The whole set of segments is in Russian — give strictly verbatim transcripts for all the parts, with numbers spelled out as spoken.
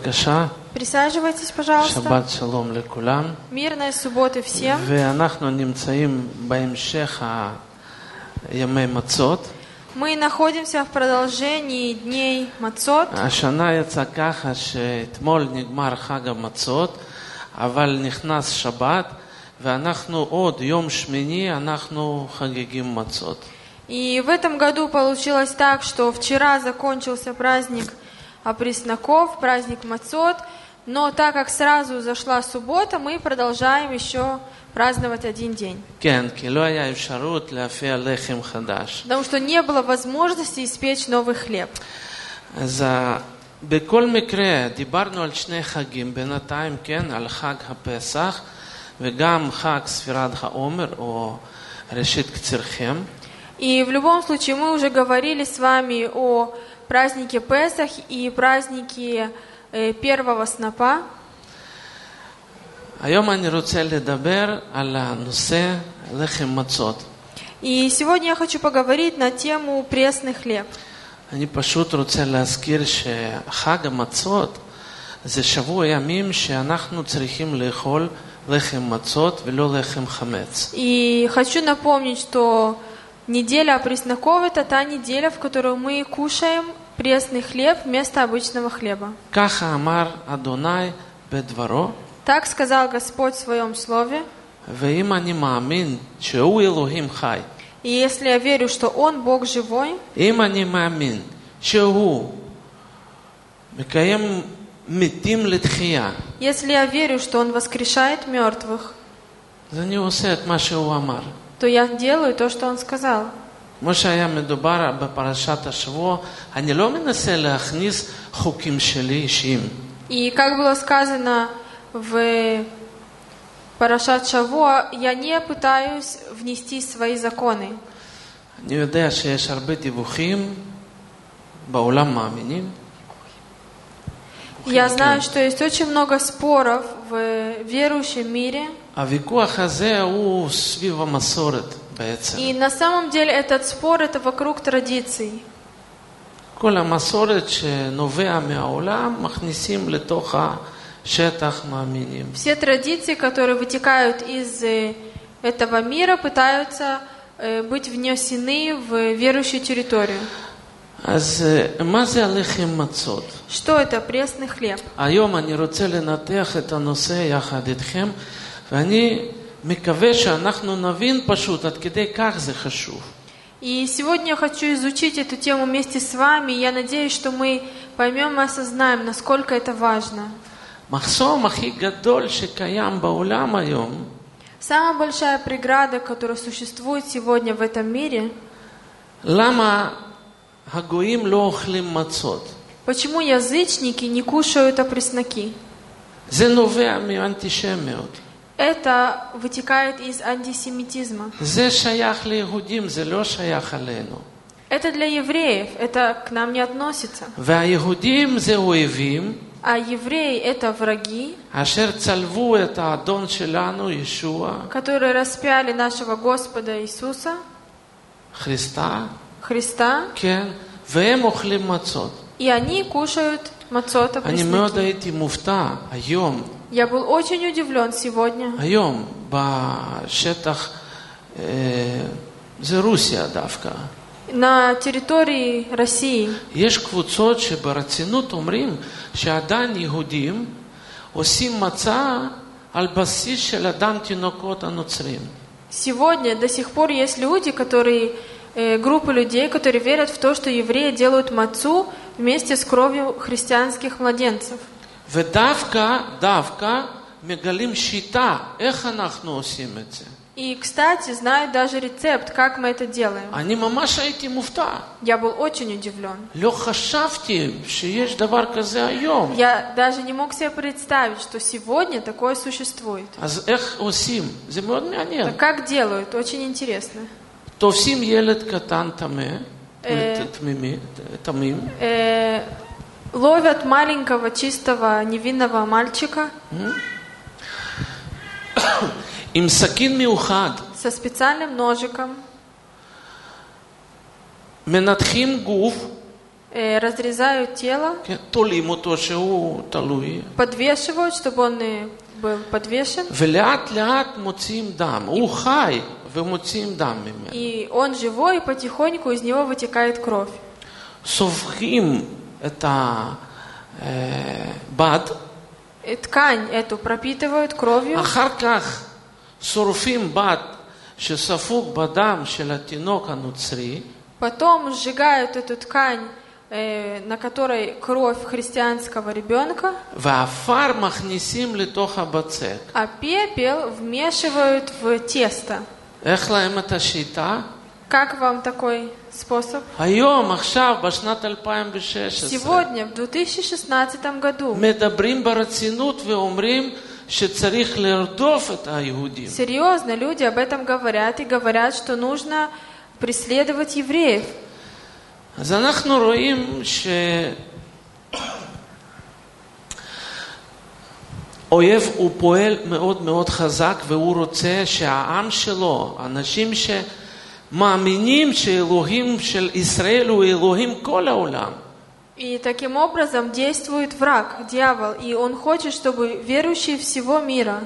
בבקשה. Присаживайтесь, пожалуйста. שבת שלום לכולם. Мирной субботы всем. ואנחנו נמצאים בהמשך ימי מצות. Мы находимся в продолжении дней Мацот. השנה יצא ככה שאתמול נגמר חג המצות, אבל נכנס שבת, ואנחנו עוד יום שמיני אנחנו חגגים מצות. И в этом году получилось так, что вчера закончился праздник опресноков, праздник Мацот, но так как сразу зашла суббота, мы продолжаем еще праздновать один день. כן, כי לא היה אפשרות להפיע לחם חדש. Потому что не было возможности испечь новый хлеб. אז בכל מקרה דיברנו על שני חגים בינתיים, כן, על חג הפסח וגם חג ספירת העומר או ראשית קצירכם. И в любом случае мы уже говорили с вами о празднике Песах и празднике э, первого снопа. היום אני רוצה לדבר על הנושא לחם מצות. И сегодня я хочу поговорить на тему пресный хлеб. אני פשוט רוצה להזכיר שחג המצות זה שבוע ימים שאנחנו צריכים לאכול לחם מצות ולא לחם חמץ. И хочу напомнить, что неделя опресноков – это та неделя, в которую мы кушаем пресный хлеб вместо обычного хлеба. ככה אמר אדוני בדברו. Так сказал Господь в Своем Слове. ואם אני מאמין שהוא אלוהים חי, И если я верю, что Он Бог живой, אם אני מאמין שהוא מקיים מתים לתחייה, если я верю, что Он воскрешает мертвых, אז אני עושה את מה שהוא אמר. то я делаю то, что Он сказал. כמו שהיה מדובר בפרשת השבוע, אני לא מנסה להכניס חוקים שלי אישיים. И как было сказано в Парашат Шавуа, я не пытаюсь внести свои законы. אני יודע שיש הרבה דיווחים בעולם מאמינים. Я знаю, что есть очень много споров в верующем мире. הוויכוח הזה הוא סביב המסורת בעצם. И на самом деле этот спор это вокруг традиций. כל המסורת שנובע מהעולם מכניסים לתוך השטח מאמינים. Все традиции, которые вытекают из этого мира, пытаются быть внесены в верующую территорию. אז מה זה הלחם מצות? Что это пресный хлеб? היום אני רוצה לנתח את הנושא יחד איתכם, ואני מקווה שאנחנו נבין פשוט עד כדי כך זה חשוב. И сегодня я хочу изучить эту тему вместе с вами, и я надеюсь, что мы поймем и осознаем, насколько это важно. מחסום הכי גדול שקיים בעולם היום, Самая большая преграда, которая существует сегодня в этом мире, למה הגויים לא אוכלים מצות? почему язычники не кушают опресноки? זה נובע מאנטישמיות. Это вытекает из антисемитизма. זה שייך ליהודים, זה לא שייך אלינו. Это для евреев, это к нам не относится. והיהודים זה אויבים, А евреи это враги, אשר צלבו את האדון שלנו, ישוע, которые распяли нашего Господа Иисуса, חריסטה, Христа, כן, והם אוכלים מצות. и они кушают мацот אני מאוד опресноки. הייתי מופתע היום, Я был очень удивлен сегодня. היום בשטח, אה, זה רוסיה דווקא. На территории России יש קבוצות שברצינות אומרים שעדיין יהודים עושים מצה על בסיס של הדם תינוקות הנוצרים. сегодня до сих пор есть люди, которые, э, группы людей, которые верят в то, что евреи делают мацу вместе с кровью христианских младенцев. ודווקא, דווקא מגלים שיטה, איך אנחנו עושים את זה. И, кстати, знаю даже рецепт, как мы это делаем. אני ממש הייתי מופתע. Я был очень удивлен. לא חשבתי שיש דבר כזה היום. Я даже не мог себе представить, что сегодня такое существует. אז איך עושים? זה מאוד מעניין. Так как делают? Очень интересно. תופסים ילד קטן טמא, אה. תמימי, תמים, Э, ловят маленького, чистого, невинного мальчика עם סכין מיוחד, со специальным ножиком, מנתחים גוף, э, разрезают тело, כן, תולים אותו שהוא תלוי, подвешивают, чтобы он э, был подвешен, ולאט לאט מוציאים דם. הוא חי ומוציאים דם ממנו. и он живой, и потихоньку из него вытекает кровь. סובכים את הבד, И ткань эту пропитывают кровью, אחר כך שורפים בד שספוג בדם של התינוק הנוצרי, потом сжигают эту ткань, э, на которой кровь христианского ребенка, והעפר מכניסים לתוך הבצק. а пепел вмешивают в тесто. איך להם את השיטה? Как вам такой способ? היום, עכשיו, בשנת אלפיים ושש עשרה, Сегодня, в две тысячи шестнадцатом году, מדברים ברצינות ואומרים שצריך לרדוף את היהודים. серьезно люди об этом говорят и говорят, что нужно преследовать евреев. אז אנחנו רואים שאויב הוא פועל מאוד מאוד חזק, והוא רוצה שהעם שלו, אנשים שמאמינים שאלוהים של ישראל הוא אלוהים כל העולם, И таким образом действует враг, дьявол, и он хочет, чтобы верующие всего мира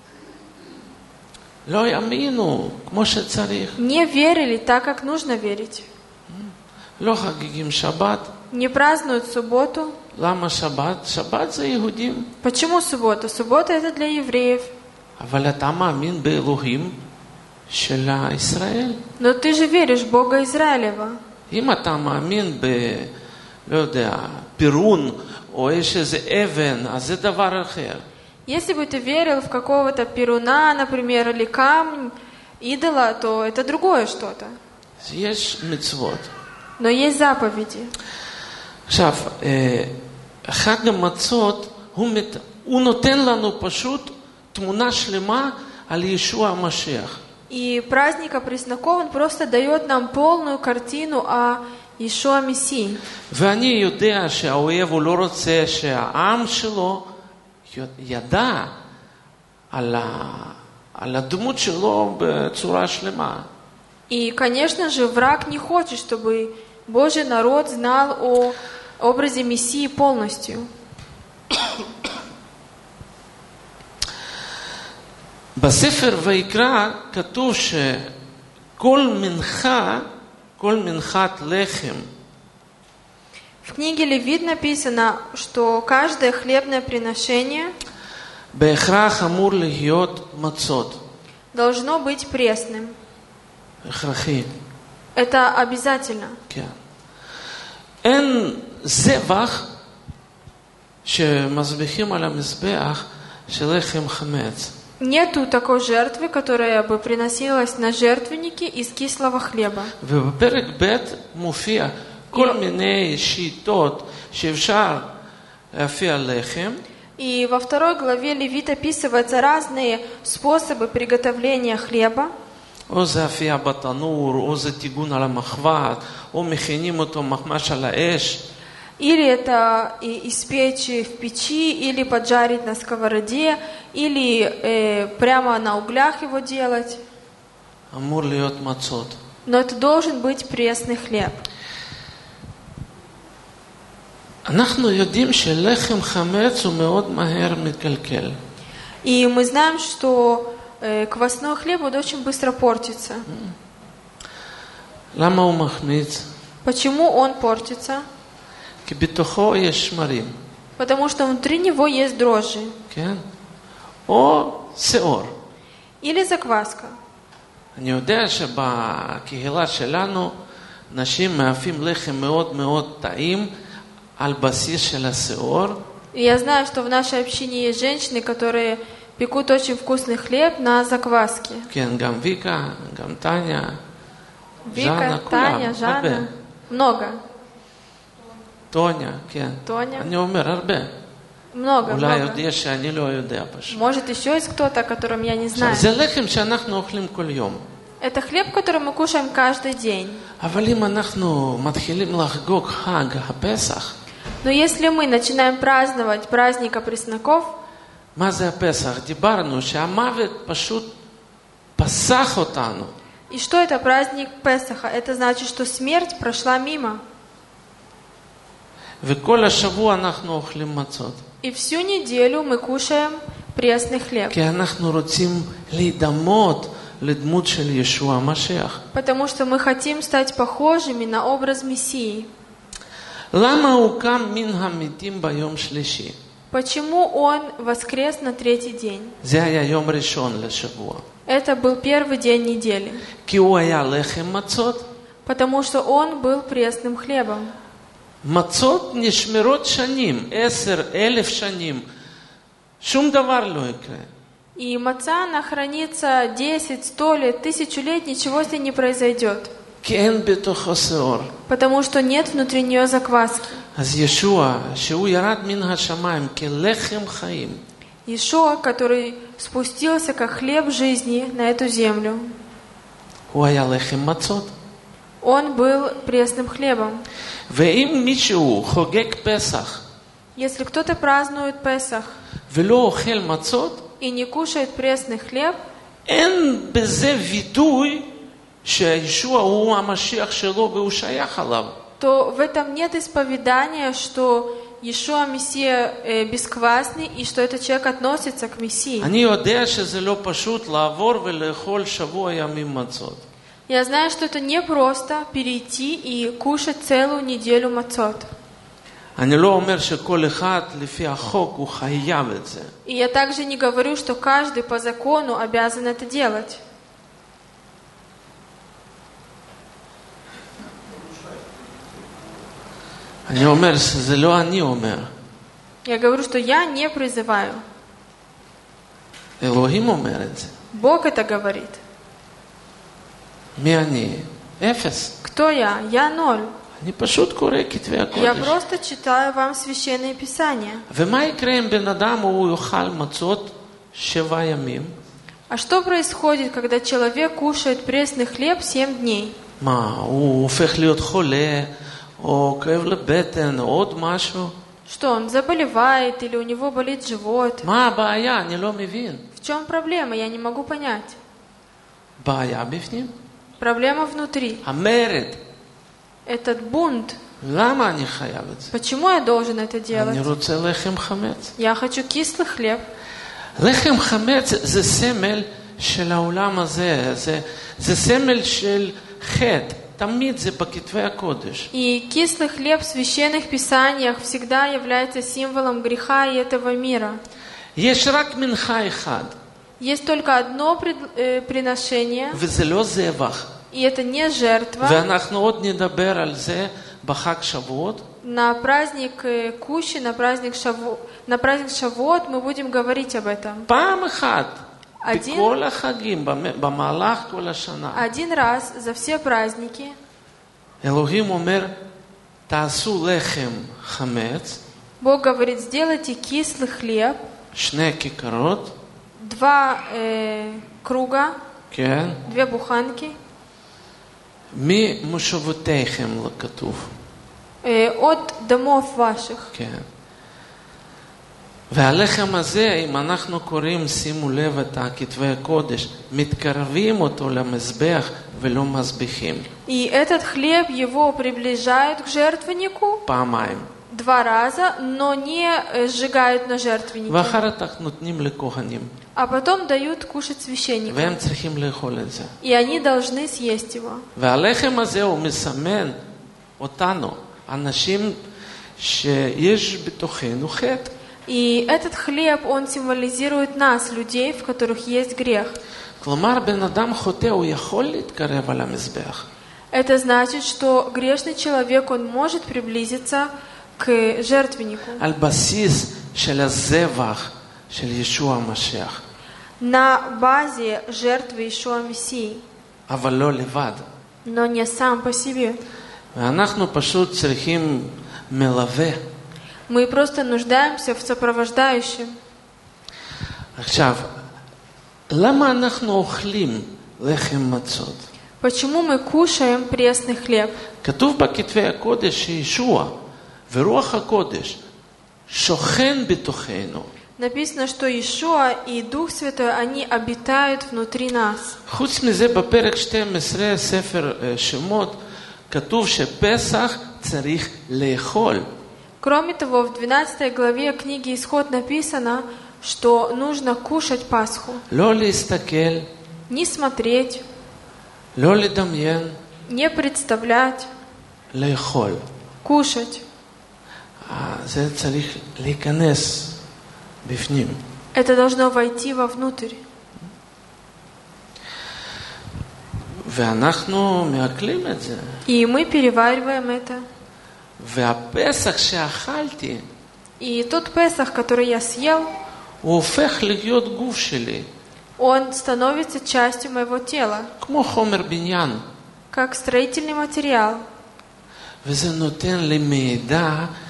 לא יאמינו כמו שצריך. не верили так, как нужно верить. לא חגיגים שבת. Не празднуют субботу. למה שבת? שבת זה יהודים. Почему суббота? Суббота это для евреев. אבל אתה מאמין באלוהים של ישראל. Но ты же веришь в Бога Израилева. אם אתה מאמין ב... לא יודע, פירון, או יש איזה אבן, אז זה דבר אחר. Если бы ты верил в какого-то перуна, например, или камень, идола, то это другое что-то. יש מצוות. Но есть заповеди. עכשיו, חג המצות, הוא, מת... הוא נותן לנו פשוט תמונה שלמה על ישוע המשיח. И праздник Пресноков, он просто дает нам полную картину о Иешуа Мессии. ואני יודע שהאויב הוא לא רוצה שהעם שלו ידע על, ה... על הדמות שלו בצורה שלמה. И, конечно же, враг не хочет, чтобы Божий народ знал о образе Мессии полностью. בספר ויקרא כתוב שכל מנחה, כל מנחת לחם, В книге Левит написано, что каждое хлебное приношение בהכרח אמור להיות מצות. должно быть пресным. הכרחי. Это обязательно. כן. אין זבח שמזבחים על המזבח של לחם חמץ. Нету такой жертвы, которая бы приносилась на жертвенники из кислого хлеба. ובפרק ב' מופיע כל מיני שיטות שאפשר להפיע לחם. И во второй главе Левит описываются разные способы приготовления хлеба. או זה אפייה בתנור, או זה טיגון על המחבת, או מכינים אותו מחמש על האש. Или это испечь в печи, или поджарить на сковороде, или э, прямо на углях его делать. אמור להיות מצות. Но это должен быть пресный хлеб. אנחנו יודעים שלחם חמץ הוא מאוד מהר מתקלקל. И мы знаем, что э, квасной хлеб он очень быстро портится. למה הוא מחמיץ? Почему он портится? כי בתוכו יש שמרים. Потому что внутри него есть дрожжи. כן? או שיעור. Или закваска. אני יודע שבקהילה שלנו נשים מאפים לחם מאוד מאוד טעים על בסיס של השיעור. И я знаю, что в нашей общине есть женщины, которые пекут очень вкусный хлеб на закваске. כן, גם ויקה, גם טניה, Вика, ז'אנה, Таня, כולם, הרבה. Жанна. Много. טוניה, כן. Тоня. אני אומר הרבה. Много, אולי много. עוד יש שאני לא יודע פשוט. Может, еще есть кто-то, о котором я не знаю. זה לחם שאנחנו אוכלים כל יום. Это хлеб, который мы кушаем каждый день. אבל אם אנחנו מתחילים לחגוג חג הפסח, Но если мы начинаем праздновать праздник Пресноков, מה זה הפסח? דיברנו שהמוות פשוט פסח אותנו. и что это праздник Песаха? Это значит, что смерть прошла мимо. וכל השבוע אנחנו אוכלים מצות. И всю неделю мы кушаем пресный хлеб. כי אנחנו רוצים להידמות לדמות של ישוע המשיח. Потому что мы хотим стать похожими на образ Мессии. למה הוא קם מן המתים ביום שלישי? Почему он воскрес на третий день? זה היה יום ראשון לשבוע. Это был первый день недели. כי הוא היה לחם מצות. Потому что он был пресным хлебом. מצות נשמרות שנים, עשר אלף שנים. שום דבר לא יקרה. И маца, она хранится десять, сто лет, тысячу лет, ничего с ней не произойдет. כי אין בתוכו שאור. Потому что нет внутри нее закваски. אז ישוע, שהוא ירד מן השמיים כלחם חיים. Иешуа, который спустился как хлеб жизни на эту землю. הוא היה לחם מצות. Он был пресным хлебом. ואם מישהו חוגג פסח, Если кто-то празднует Песах ולא אוכל מצות, и не кушает пресный хлеб, אין בזה וידוי שישוע הוא המשיח שלו והוא שייך עליו. то в этом нет исповедания, что Иешуа Мессия э, бесквасный и что этот человек относится к Мессии. אני יודע שזה לא פשוט לעבור ולאכול שבוע ימים מצות. Я знаю, что это не просто перейти и кушать целую неделю мацот. אני לא אומר שכל אחד לפי החוק הוא חייב את זה. И я также не говорю, что каждый по закону обязан это делать. אני אומר שזה לא אני אומר. Я говорю, что я не призываю. אלוהים אומר את זה. Бог это говорит. מי אני? אפס. Кто я? Я ноль. אני פשוט קורא כתבי Я הקודש. просто читаю вам священные писания. ומה יקרה אם בן אדם הוא יאכל מצות שבעה ימים? А что происходит, когда человек кушает пресный хлеб семь дней? מה, הוא הופך להיות חולה, או כאב לבטן, או עוד משהו? Что, он заболевает или у него болит живот? מה הבעיה? אני לא מבין. В чем проблема? Я не могу понять. בעיה בפנים? Проблема внутри. המרד. Этот бунт. למה אני חייב את זה? Почему я должен это делать? אני רוצה לחם חמץ. Я хочу кислый хлеб. לחם חמץ זה סמל של העולם הזה, זה, זה סמל של חטא. תמיד זה בכתבי הקודש. И кислый хлеб в священных писаниях всегда является символом греха и этого мира. יש רק מנחה אחד. Есть только одно пред, э, приношение, וזה לא זבח. и это не жертва. ואנחנו עוד נדבר על זה בחג שבועות. На праздник э, Кущи, на праздник Шаву, на праздник Шавуот мы будем говорить об этом. פעם אחת. Один, בכל החגים, במהלך כל השנה. один раз за все праздники אלוהים אומר, תעשו לחם חמץ, Бог говорит, сделайте кислый хлеб, שני כיכרות, два э, круга, כן, две буханки, ממושבותיכם לכתוב, э, от домов ваших. כן. והלחם הזה, אם אנחנו קוראים, שימו לב את כתבי הקודש, מתקרבים אותו למזבח ולא מזבחים. И этот хлеб его приближают к жертвеннику פעמיים. два раза, но не э, сжигают на жертвеннике. ואחר כך נותנים לכהנים. А потом дают кушать священникам. והם צריכים לאכול את זה. И они должны съесть его. והלחם הזה הוא מסמן אותנו, אנשים שיש בתוכנו חטא. И этот хлеб, он символизирует нас, людей, в которых есть грех. כלומר, בן אדם חוטא, הוא יכול להתקרב על המזבח. Это значит, что грешный человек, он может приблизиться к жертвеннику. על בסיס של הזבח של ישוע המשיח. На базе жертвы Иешуа Мессии, אבל לא לבד. но не сам по себе. ואנחנו פשוט צריכים מלווה. Мы просто нуждаемся в сопровождающем. עכשיו, למה אנחנו אוכלים לחם מצות? Почему мы кушаем пресный хлеб? כתוב בכתבי הקודש שישוע ורוח הקודש שוכן בתוכנו. Написано, что Иешуа и Дух Святой, они обитают внутри нас. חוץ מזה, בפרק שתים עשרה ספר שמות, כתוב שפסח צריך לאכול. Кроме того, в двенадцатой главе книги Исход написано, что нужно кушать Пасху. לא להסתכל, Не смотреть, לא לדמיין, не представлять, לאכול. кушать. אה, זה צריך להיכנס בפנים. Это должно войти вовнутрь. ואנחנו מעכלים את זה. И мы перевариваем это. והפסח שאכלתי, И тот Песах, который я съел, הוא הופך להיות גוף שלי. он становится частью моего тела, כמו חומר בניין. как строительный материал. וזה נותן לי מידע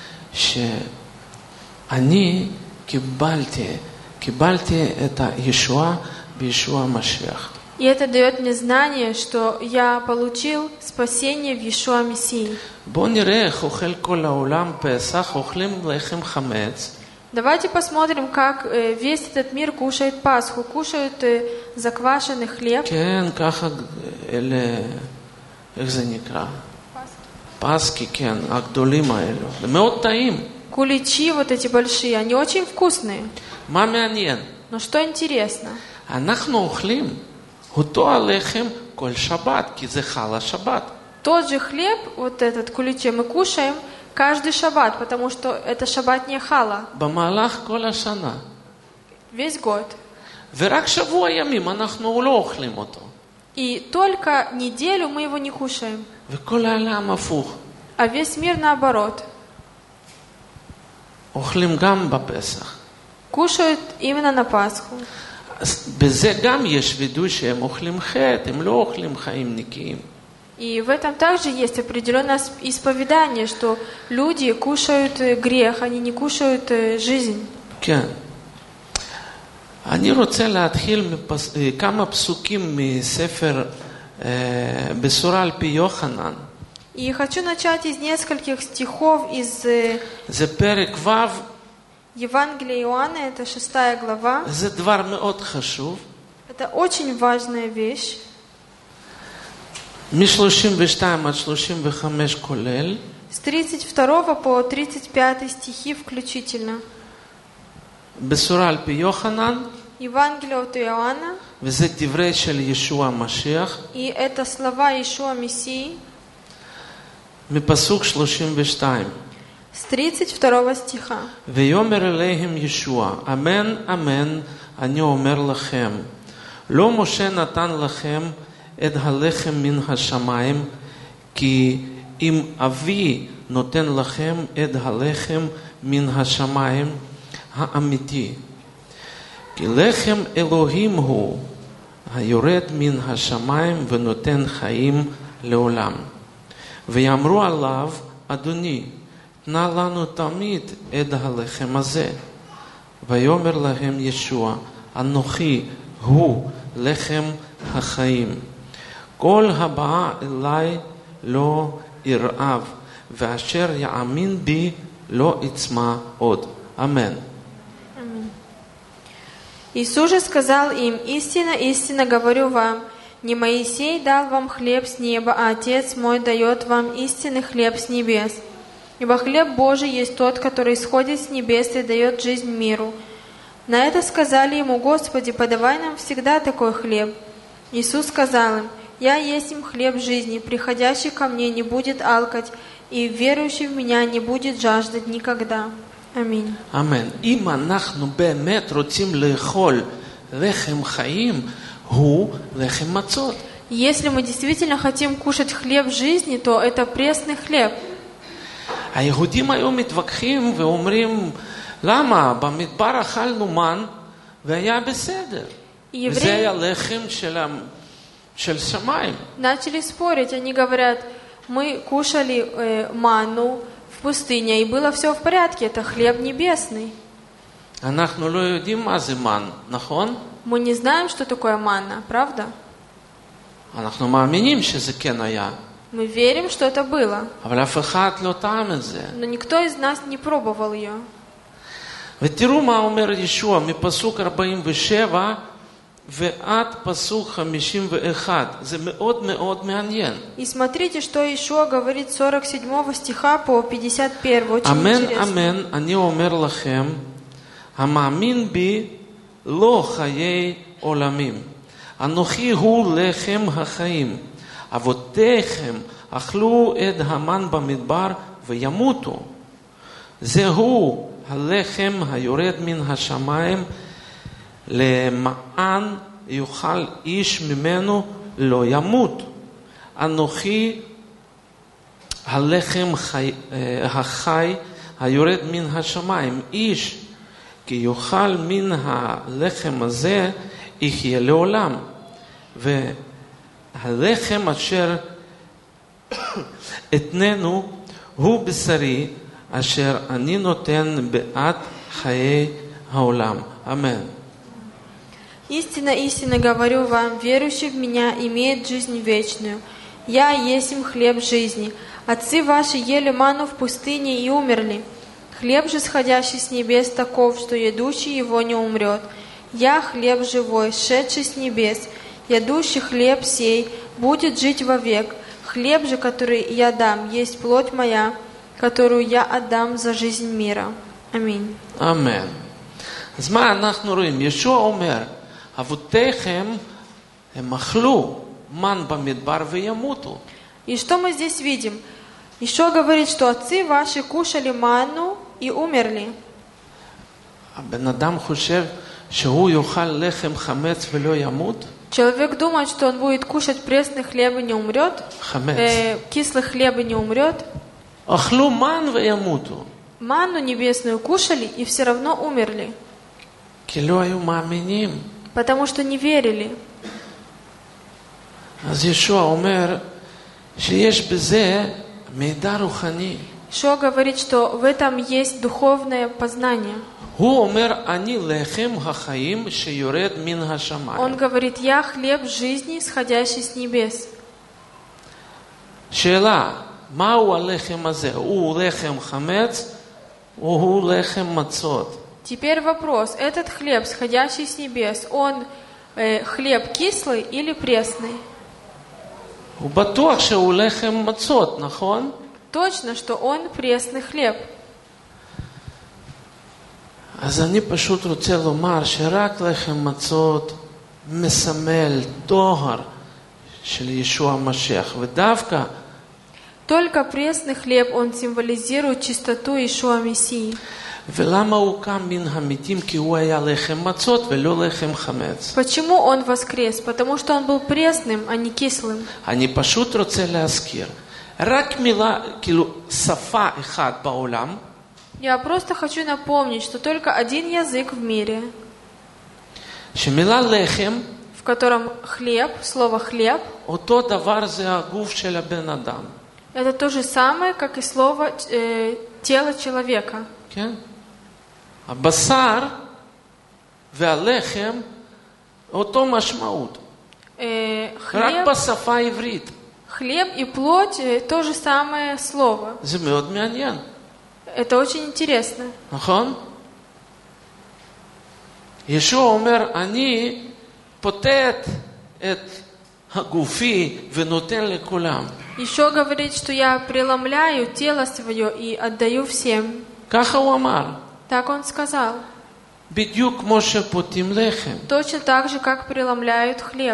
שאני קיבלתי, קיבלתי את הישועה בישוע המשיח. И это дает мне знание, что я получил спасение в Иешуа Мессии. בואו נראה איך אוכל כל העולם פסח, אוכלים לחם חמץ. Давайте посмотрим, как э, весь этот мир кушает Пасху, кушают э, заквашенный хлеб. כן, ככה אלה, איך זה נקרא? פסקי, כן, הגדולים האלו. זה מאוד טעים. Куличи вот эти большие, они очень вкусные. מה מעניין? Но что интересно, אנחנו אוכלים אותו הלחם כל שבת, כי זה חל השבת. тот же хлеб, вот этот куличи, мы кушаем каждый шаббат, потому что это шаббат не хала, במהלך כל השנה. весь год. ורק שבוע ימים אנחנו לא אוכלים אותו. И только неделю мы его не кушаем, וכל העולם הפוך. а весь мир наоборот. אוכלים גם בפסח. Кушают именно на Пасху. אז בזה גם יש וידוי שהם אוכלים חטא, הם לא אוכלים חיים נקיים. И в этом также есть определенное исповедание, что люди кушают грех, они не кушают жизнь. כן. אני רוצה להתחיל מפס... כמה פסוקים מספר בשורה על פי יוחנן. И хочу начать из нескольких стихов из זה פרק ו'. Евангелия Иоанна, это шестая глава. זה דבר מאוד חשוב. Это очень важная вещь. מ-שלושים ושתיים עד שלושים וחמש כולל. С тридцать второго по тридцать пятый стихи включительно. בשורה על פי יוחנן. Евангелие от Иоанна. וזה דברי של ישוע המשיח. И это слова Иешуа Мессии. מפסוק שלושים ושתיים. С тридцать второго стиха. ויאמר אליהם ישוע, אמן אמן אני אומר לכם, לא משה נתן לכם את הלחם מן השמיים, כי אם אבי נותן לכם את הלחם מן השמיים האמיתי. כי לחם אלוהים הוא, היורד מן השמיים ונותן חיים לעולם. ויאמרו עליו, אדוני, תנה לנו תמיד את הלחם הזה. ויאמר להם ישוע, אנוכי הוא לחם החיים. כל הבא אליי לא ירעב, ואשר יאמין בי לא יצמא עוד. אמן. Иисус же сказал им: истинно, истинно говорю вам, не Моисей дал вам хлеб с неба, а Отец мой дает вам истинный хлеб с небес. Ибо хлеб Божий есть тот, который сходит с небес и дает жизнь миру. На это сказали ему: Господи, подавай нам всегда такой хлеб. Иисус сказал им: Я есть им хлеб жизни, приходящий ко мне не будет алкать, и верующий в меня не будет жаждать никогда. Аминь. אמן. אם אנחנו באמת רוצים לאכול לחם חיים, הוא לחם מצות. Если мы действительно хотим кушать хлеб жизни, то это пресный хлеб. היהודים היו מתווכחים ואומרים, למה? במדבר אכלנו מן והיה בסדר. וזה היה לחם של, של שמיים. Начали спорить, они говорят, мы кушали э, манну в пустыне, и было все в порядке, это хлеб небесный. אנחנו לא יודעים מה זה מן, נכון? Мы не знаем, что такое манна, правда? אנחנו מאמינים שזה כן היה. Мы верим, что это было. אבל אף אחד לא טעם את זה. Но никто из нас не пробовал ее. ותראו מה אומר ישוע מפסוק ארבעים ושבע ועד פסוק חמישים ואחד. זה מאוד מאוד מעניין. И смотрите, что Иешуа говорит с сорок седьмого стиха по пятьдесят первый. Очень אמן, интересно. אמן, אני אומר לכם, המאמין בי לא חיי עולמים. אנוכי הוא לחם החיים. אבותיכם אכלו את המן במדבר וימותו. זהו הלחם היורד מן השמיים, למען יאכל איש ממנו לא ימות. אנוכי הלחם חי, החי היורד מן השמיים. איש כי יאכל מן הלחם הזה יחיה לעולם. והלחם אשר אתננו הוא בשרי אשר אני נותן בעד חיי העולם. אמן. Истинно, истинно говорю вам, верующий в Меня имеет жизнь вечную. Я есмь хлеб жизни. Отцы ваши ели ману в пустыне и умерли. Хлеб же, сходящий с небес, таков, что едущий его не умрет. Я хлеб живой, шедший с небес. Ядущий хлеб сей будет жить вовек. Хлеб же, который я дам, есть плоть моя, которую я отдам за жизнь мира. Аминь. אמן. אז מה אנחנו רואים? ישוע אומר, אבותיכם הם אכלו מן במדבר וימותו. И что мы здесь видим? Еще говорит, что отцы ваши кушали манну и умерли. הבן אדם חושב שהוא יאכל לחם חמץ ולא ימות? Человек думает, что он будет кушать пресный хлеб и не умрет, חמץ. э, кислый хлеб и не умрет. אכלו מן וימותו. Манну небесную кушали и все равно умерли, כי לא היו מאמינים. потому что не верили. אז ישוע אומר שיש בזה מידע רוחני. Шо говорит, что в этом есть духовное познание. הוא אומר, אני לחם החיים שיורד מן השמיים. Он говорит, я хлеб жизни, сходящий с небес. שאלה, מהו הלחם הזה? הוא לחם חמץ או הוא לחם מצות? Теперь вопрос, этот хлеб, сходящий с небес, он э, хлеб кислый или пресный? הוא בטוח שהוא לחם מצות, נכון? Точно, что он пресный хлеб. אז אני פשוט רוצה לומר שרק לחם מצות מסמל טוהר של ישוע המשיח, ודווקא Только пресный хлеб, он символизирует чистоту Иешуа Мессии. ולמה הוא קם מן המתים? כי הוא היה לחם מצות ולא לחם חמץ. Почему он воскрес? Потому что он был пресным, а не кислым. אני פשוט רוצה להזכיר, רק מילה, כאילו שפה אחת בעולם, Я просто хочу напомнить, что только один язык в мире, שמילה לחם, в котором хлеб, слово хлеб, אותו דבר זה הגוף של הבן אדם. это то же самое, как и слово э, тело человека. כן? הבשר והלחם אותו משמעות. Э, רק хлеб, בשפה העברית. хлеб и плоть э, то же самое слово. זה מאוד מעניין. Это очень интересно. נכון? ישוע אומר, אני פותט את הגופי ונותן לכולם. Еще говорит, что я преломляю тело свое и отдаю всем. ככה הוא אמר. Так он сказал. בדיוק כמו שפותים לחם. Точно так же, как преломляют хлеб.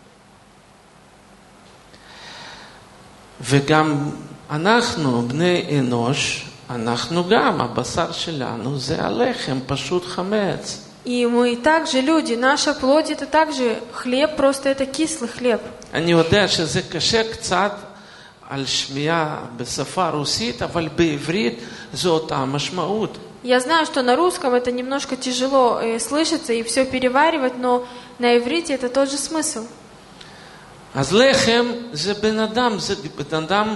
וגם אנחנו, בני אנוש, אנחנו גם, הבשר שלנו זה הלחם, פשוט חמץ. И мы также люди, наша плоть это также хлеб, просто это кислый хлеб. אני יודע שזה קשה קצת על שמיעה בשפה רוסית, אבל בעברית זו אותה המשמעות. Я знаю, что на русском это немножко тяжело э, слышаться и все переваривать, но на иврите это тот же смысл. אז לחם זה בן אדם, זה בן אדם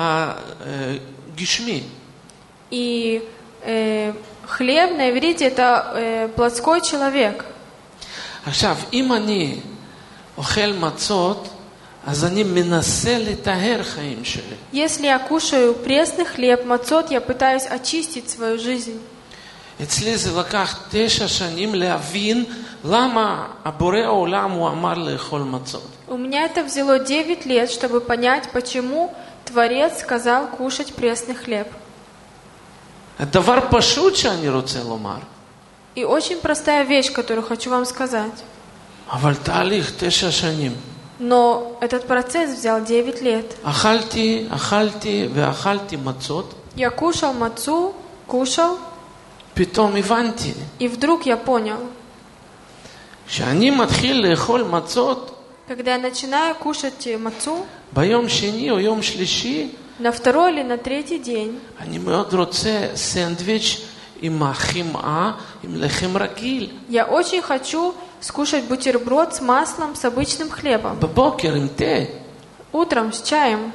גשמי. И э, хлеб на иврите это э, плотской человек. עכשיו, אם אני אוכל מצות, אז אני מנסה לטהר חיים שלי. Если я кушаю пресный хлеб, мацот, я пытаюсь очистить свою жизнь. אצלי זה לקח תשע שנים להבין למה הבורא העולם הוא אמר לאכול מצות. У меня это взяло девять лет, чтобы понять, почему Творец сказал кушать пресный хлеб. הדבר פשוט שאני רוצה לומר. И очень простая вещь, которую хочу вам сказать. אבל תהליך תשע שנים. Но этот процесс взял девять лет. אכלתי, אכלתי ואכלתי מצות. Я кушал мацу, кушал, פתאום הבנתי. и вдруг я понял, כשאני מתחיל לאכול מצות, когда я начинаю кушать мацу, ביום שני או יום שלישי, на второй или на третий день, אני מאוד רוצה סנדוויץ' עם החמאה, עם לחם רגיל. я очень хочу скушать бутерброд с маслом, с обычным хлебом. בבוקר עם תה. Утром с чаем.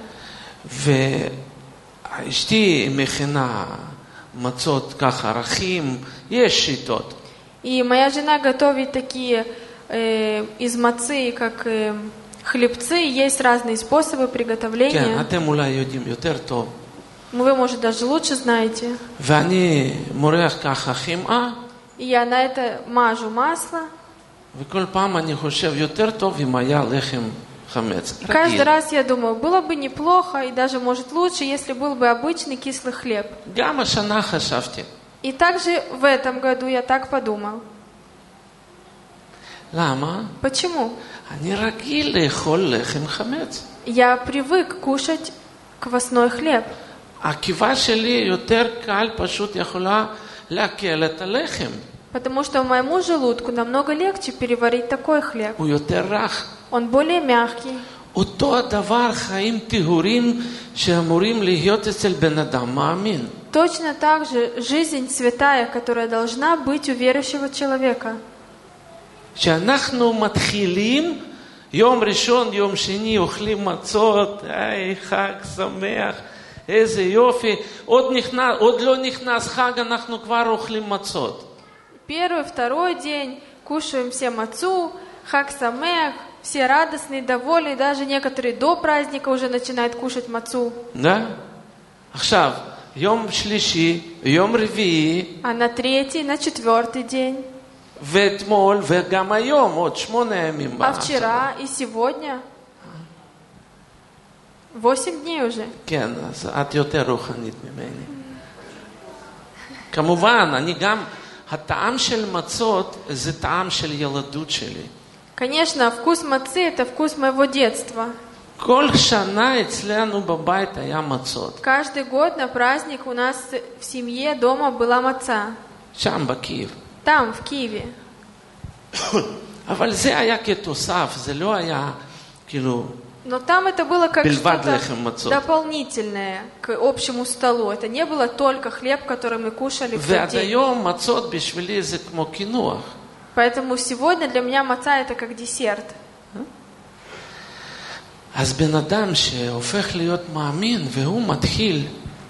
ואשתי מכינה מצות ככה, ערכים, יש שיטות. И моя жена готовит такие э, из мацы, как э, хлебцы. Есть разные способы כן, приготовления. אתם אולי יודעים יותר טוב. Вы, может, даже лучше знаете. ואני מורח ככה חמאה, И я на это мажу масло. וכל פעם אני חושב יותר טוב אם היה לחם חמץ. Каждый רגיל. раз я думаю, было бы неплохо и даже, может, лучше, если был бы обычный кислый хлеб. גם השנה חשבתי. И также в этом году я так подумал. למה? Почему? אני רגיל לאכול לחם חמץ. Я привык кушать квасной хлеб. הקיבה שלי יותר קל, פשוט יכולה להקל את הלחם. Потому что моему желудку намного легче переварить такой хлеб. הוא יותר רך. Он более мягкий. אותו הדבר חיים טהורים שאמורים להיות אצל בן אדם מאמין. Точно так же жизнь святая, которая должна быть у верующего человека. כשאנחנו מתחילים, יום ראשון, יום שני, אוכלים מצות, היי, חג שמח, איזה יופי, עוד, נכנס, עוד לא נכנס חג, אנחנו כבר אוכלים מצות. Первый, второй день кушаем все мацу, хаг самех, все радостные, довольные, даже некоторые до праздника уже начинают кушать мацу. Да? עכשיו, יום שלישי, יום רביעי, А на третий, на четвертый день, ואתמול וגם היום, עוד שמונה ימים. а вчера и сегодня, восемь дней уже. כן, אז את יותר רוחנית ממני. כמובן, אני גם, הטעם של מצות זה טעם של ילדות שלי. Конечно, вкус мацы – это вкус моего детства. כל שנה אצלנו בבית היה מצות. Каждый год на праздник у нас в семье дома была маца. שם בקייב. Там, в Киеве. אבל זה היה כתוסף, זה לא היה כאילו... Но там это было как בלבד что-то לחם מצות. дополнительное к общему столу. Это не было только хлеб, который мы кушали в тот ועד день. היום מצות בשבילי זה כמו קינוח. Поэтому сегодня для меня маца это как десерт. אז בן אדם שהופך להיות מאמין והוא מתחיל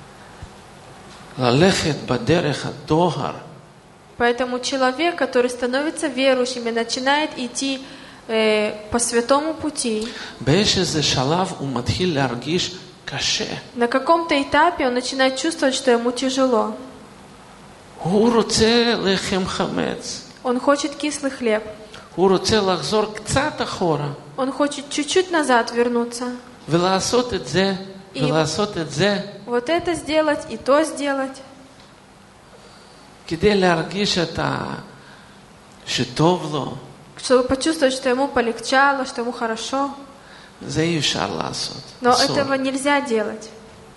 ללכת בדרך הטוהר, Поэтому человек, который становится верующим и начинает идти э, по святому пути, באיזה שלב הוא מתחיל להרגיש קשה. на каком-то этапе он начинает чувствовать, что ему тяжело. הוא רוצה לחם חמץ. Он хочет кислый хлеб. הוא רוצה לחזור קצת אחורה. Он хочет чуть-чуть назад вернуться. ולעשות את זה, И- ולעשות את זה, Вот это сделать и то сделать. כדי להרגיש את ה... שטוב לו. Чтобы почувствовать, что ему полегчало, что ему хорошо. זה אי אפשר לעשות. Но אסור. этого nельзя делать.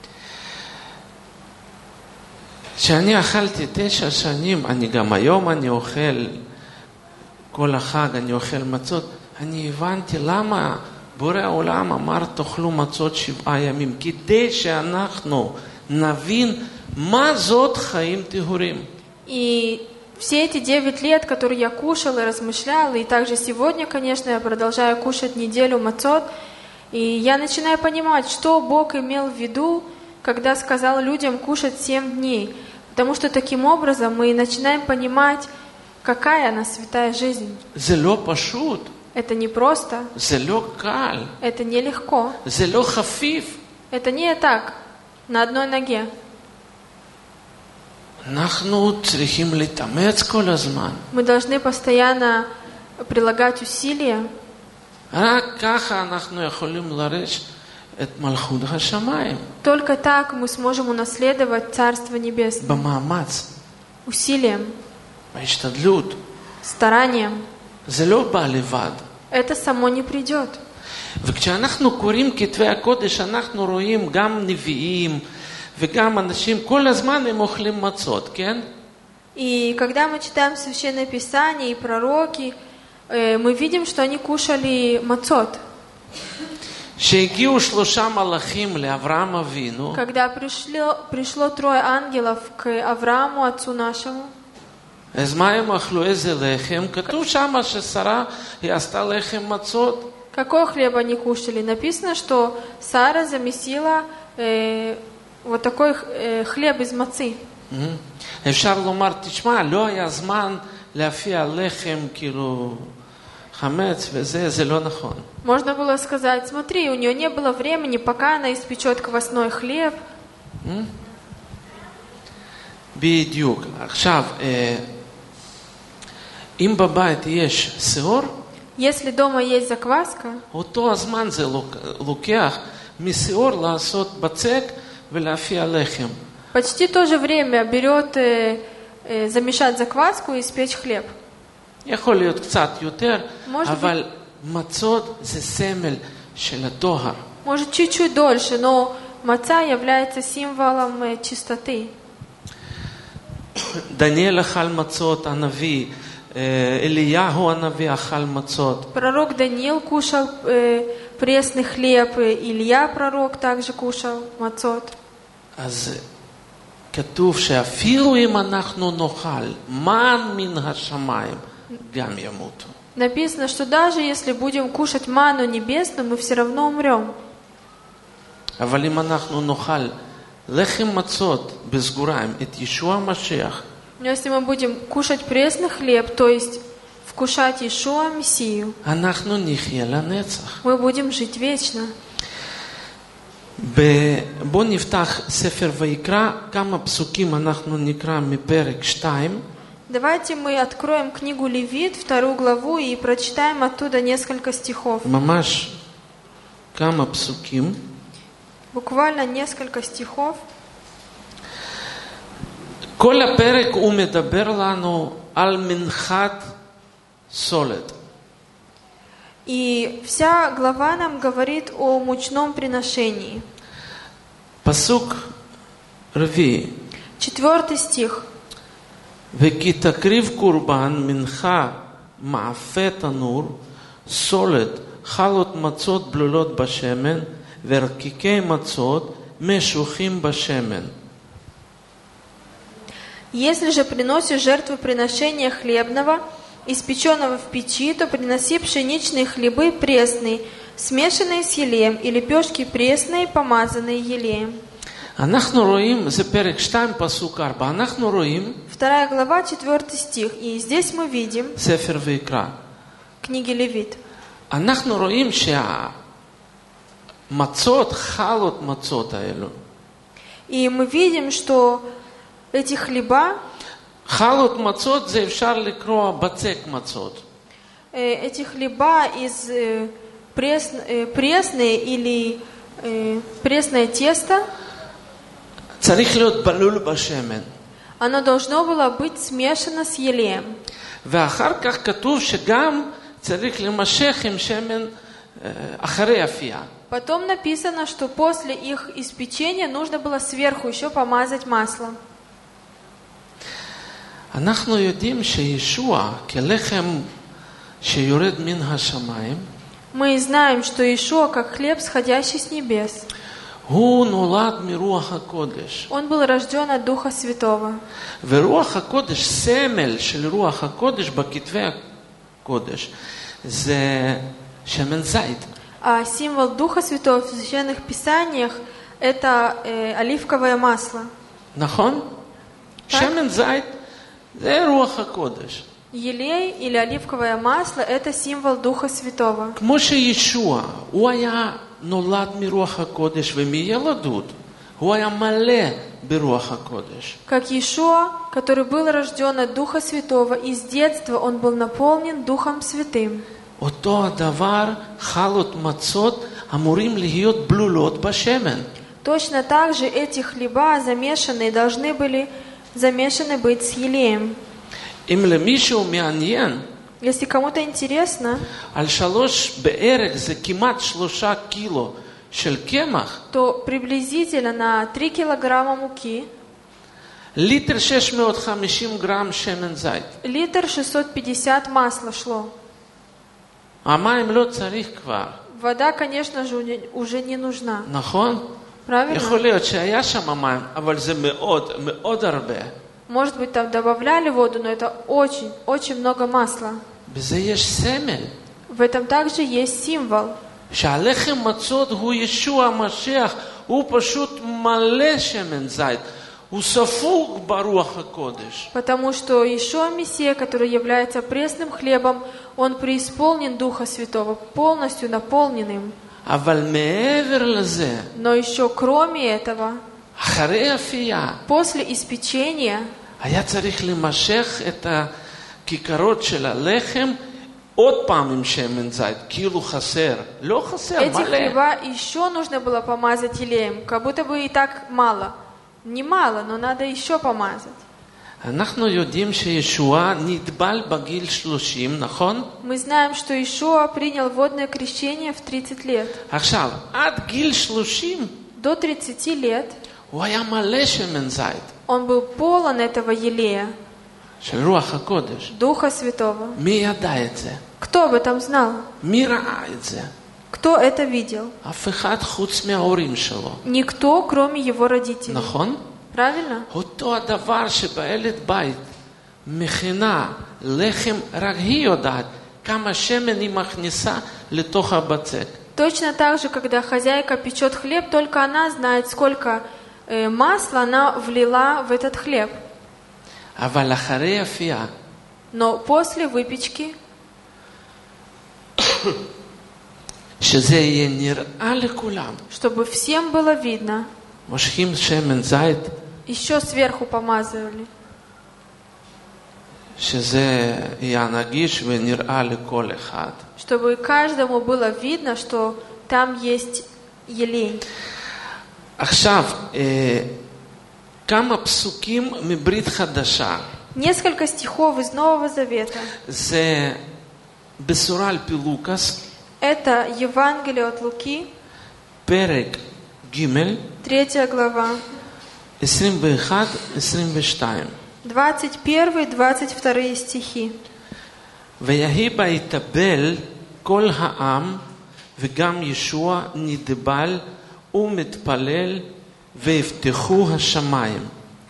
כשאני אכלתי תשע שנים, אני גם היום אני אוכל, כל החג אני אוכל מצות, אני הבנתי למה בורא העולם אמר תאכלו מצות שבעה ימים, כדי שאנחנו נבין מה זאת חיים טהורים. И все эти девять лет, которые я кушала и размышляла, и также сегодня, конечно, я продолжаю кушать неделю мацот, и я начинаю понимать, что Бог имел в виду, когда сказал людям кушать семь дней. Потому что таким образом мы начинаем понимать, какая она святая жизнь. זה לא פשוט, Это не просто, זה לא קל, это не легко, זה לא חפיף. это не так, на одной ноге. אנחנו צריכים להתאמץ כל הזמן. Мы должны постоянно прилагать усилия. רק ככה אנחנו יכולים לרש את מלכות השמיים. Только так мы сможем унаследовать Царство Небесное. במאמץ, Усилием, בהשתדלות. старанием. זה לא בא לבד. Это само не придет. וכשאנחנו קוראים כתבי הקודש, אנחנו רואים גם נביאים וגם אנשים, כל הזמן הם אוכלים מצות, כן? И когда мы читаем Священное Писание и пророки, э, мы видим, что они кушали мацот. שהגיעו שלושה מלאכים לאברהם אבינו, Когда пришло, пришло трое ангелов к Аврааму, отцу нашему, אז מה הם אכלו? איזה לחם? כתוב שם ששרה היא עשתה לחם מצות. какой хлеб они кушали? Написано, что Сара замесила э, вот такой э, хлеб из мацы. אפשר לומר, תשמע, לא היה זמן להפיע לחם כאילו חמץ וזה, זה לא נכון. Можно было сказать, смотри, у нее не было времени, пока она испечет квасной хлеб. בדיוק. עכשיו, אם בבית יש שיעור, Если дома есть закваска, אותו הזמן זה לוקח משיעור לעשות בצק ולהפיע לחם. почти то же время берет э, э, замешать закваску и испечь хлеб. יכול להיות קצת יותר, Может אבל מצות זה סמל של הטוהר. Может, чуть-чуть дольше, но маца является символом э, чистоты. דניאל אכל מצות, הנביא, אליהו הנביא אכל מצות. Пророк Даниил кушал э, пресный хлеб, и Илья пророк также кушал мацот. אז כתוב שאפילו אם אנחנו נאכל מן מן השמיים, גם ימותו. Написано, что даже если будем кушать ману небесную, мы все равно умрем. אבל אם אנחנו נאכל לחם מצות בסגוריים, את ישוע המשיח, Но если мы будем кушать пресный хлеб, то есть вкушать Иешуа Мессию, אנחנו נחיה לנצח. мы будем жить вечно. בואו נפתח ספר ויקרא, כמה פסוקים אנחנו נקרא מפרק שתיים. Давайте мы откроем книгу Левит, вторую главу, и прочитаем оттуда несколько стихов. ממש כמה פסוקים. Буквально несколько стихов. כל הפרק הוא מדבר לנו על מנחת סולת. И вся глава нам говорит о мучном приношении. פסוק רביעי. Четвертый стих. וכי תקריב קורבן מנחה מאפה תנור סולת חלות מצות בלולות בשמן ורקיקי מצות משוחים בשמן. Если же приносишь жертву приношения хлебного, испеченного в печи, то приноси пшеничные хлебы пресные, смешанные с елеем, и лепешки пресные, помазанные елеем. אנחנו רואים, זה פרק שתיים פסוק ארבע, אנחנו רואים Вторая глава, четвертый стих. И здесь мы видим ספר ויקרא. книги Левит. אנחנו רואים שהמצות חלות מצות האלו. И мы видим, что эти хлеба, חלות מצות זה אפשר לקרוא בצק מצות. э, эти хлеба из э, прес, э, пресные или э, пресное тесто, צריך להיות בלול בשמן. оно должно было быть смешано с елеем. ואחר כך כתוב שגם צריך למשך עם שמן אחרי אפייה. Потом написано, что после их испечения нужно было сверху еще помазать маслом. אנחנו יודעים שישוע כלחם שיורד מן השמיים, Мы знаем, что Иешуа как хлеб, сходящий с небес. הוא נולד מרוח הקודש. Он был рожден от Духа Святого. ורוח הקודש, סמל של רוח הקודש בכתבי הקודש, זה שמן זית. А символ Духа Святого в Священных Писаниях – это э, оливковое масло. נכון? שמן זית זה רוח הקודש. Елей или оливковое масло – это символ Духа Святого. כמו שישוע, הוא היה נולד מרוח הקודש ומילדות. הוא היה מלא ברוח הקודש. Как Иешуа, который был рожден от Духа Святого, и с детства он был наполнен Духом Святым. אותו הדבר, חלות מצות אמורים להיות בלולות בשמן. Точно так же эти хлеба замешанные должны были замешаны быть с елеем. אם למישהו מעניין, Если кому-то интересно, על שלוש בערך זה כמעט שלושה קילו של קמח, то приблизительно на три килограмма муки, ליטר שש מאות וחמישים גרם שמן זית. литр шестьсот пятьдесят масла шло. המים לא צריך כבר, Вода, конечно же, уже не нужна. נכון? Правильно? יכול להיות שהיה שם מים, אבל זה מאוד, מאוד הרבה. Может быть, там добавляли воду, но это очень, очень много масла. בזה יש סמל. В этом также есть символ. שהלחם מצות הוא ישוע המשיח, הוא פשוט מלא שמן זית. הוא ספוג ברוח הקודש. Потому что Иешуа Мессия, который является пресным хлебом, он преисполнен Духа Святого, полностью наполнен им. אבל מעבר לזה, Но еще кроме этого, אחרי אפייה, после испечения, היה צריך למשך את הכיכרות של הלחם עוד פעם עם שמן זית, כאילו חסר. לא חסר, эти מלא. хлеба еще нужно было помазать елеем, как будто бы и так мало. Не мало, но надо еще помазать. אנחנו יודעים שישוע נטבל בגיל שלושים, נכון? Мы знаем, что Иешуа принял водное крещение в тридцать лет. עכשיו, עד גיל שלושים, До тридцати лет הוא היה מלא שמן זית, он был полон этого елея, של רוח הקודש. Духа Святого. מי ידע את זה? Кто об этом знал? מי ראה את זה? Кто это видел? אף אחד חוץ מההורים שלו. Никто, кроме его родителей. נכון? Правильно? אותו הדבר שבילד בית מכינה לחם, רק היא יודעת כמה שמן היא מכניסה לתוך הבצק. Точно так же, когда хозяйка печет хлеб, только она знает, сколько э, масла она влила в этот хлеб. אבל אחרי אפייה, Но после выпечки, שזה יהיה נראה לכולם, чтобы всем было видно, מושכים שמן זית, еще сверху помазывали, שזה יהיה נגיש ונראה לכל אחד. чтобы каждому было видно, что там есть елей. עכשיו, אה, כמה פסוקים מברית חדשה. Несколько стихов из Нового Завета. זה בשורה על פי לוקאס, Это Евангелие от Луки, פרק ג' третья глава, עשרים ואחת עשרים ושתיים. двадцать первый двадцать вторые стихи. ויהי בהתאבל כל העם וגם ישוע נדבל ומתפלל ויפתחו השמיים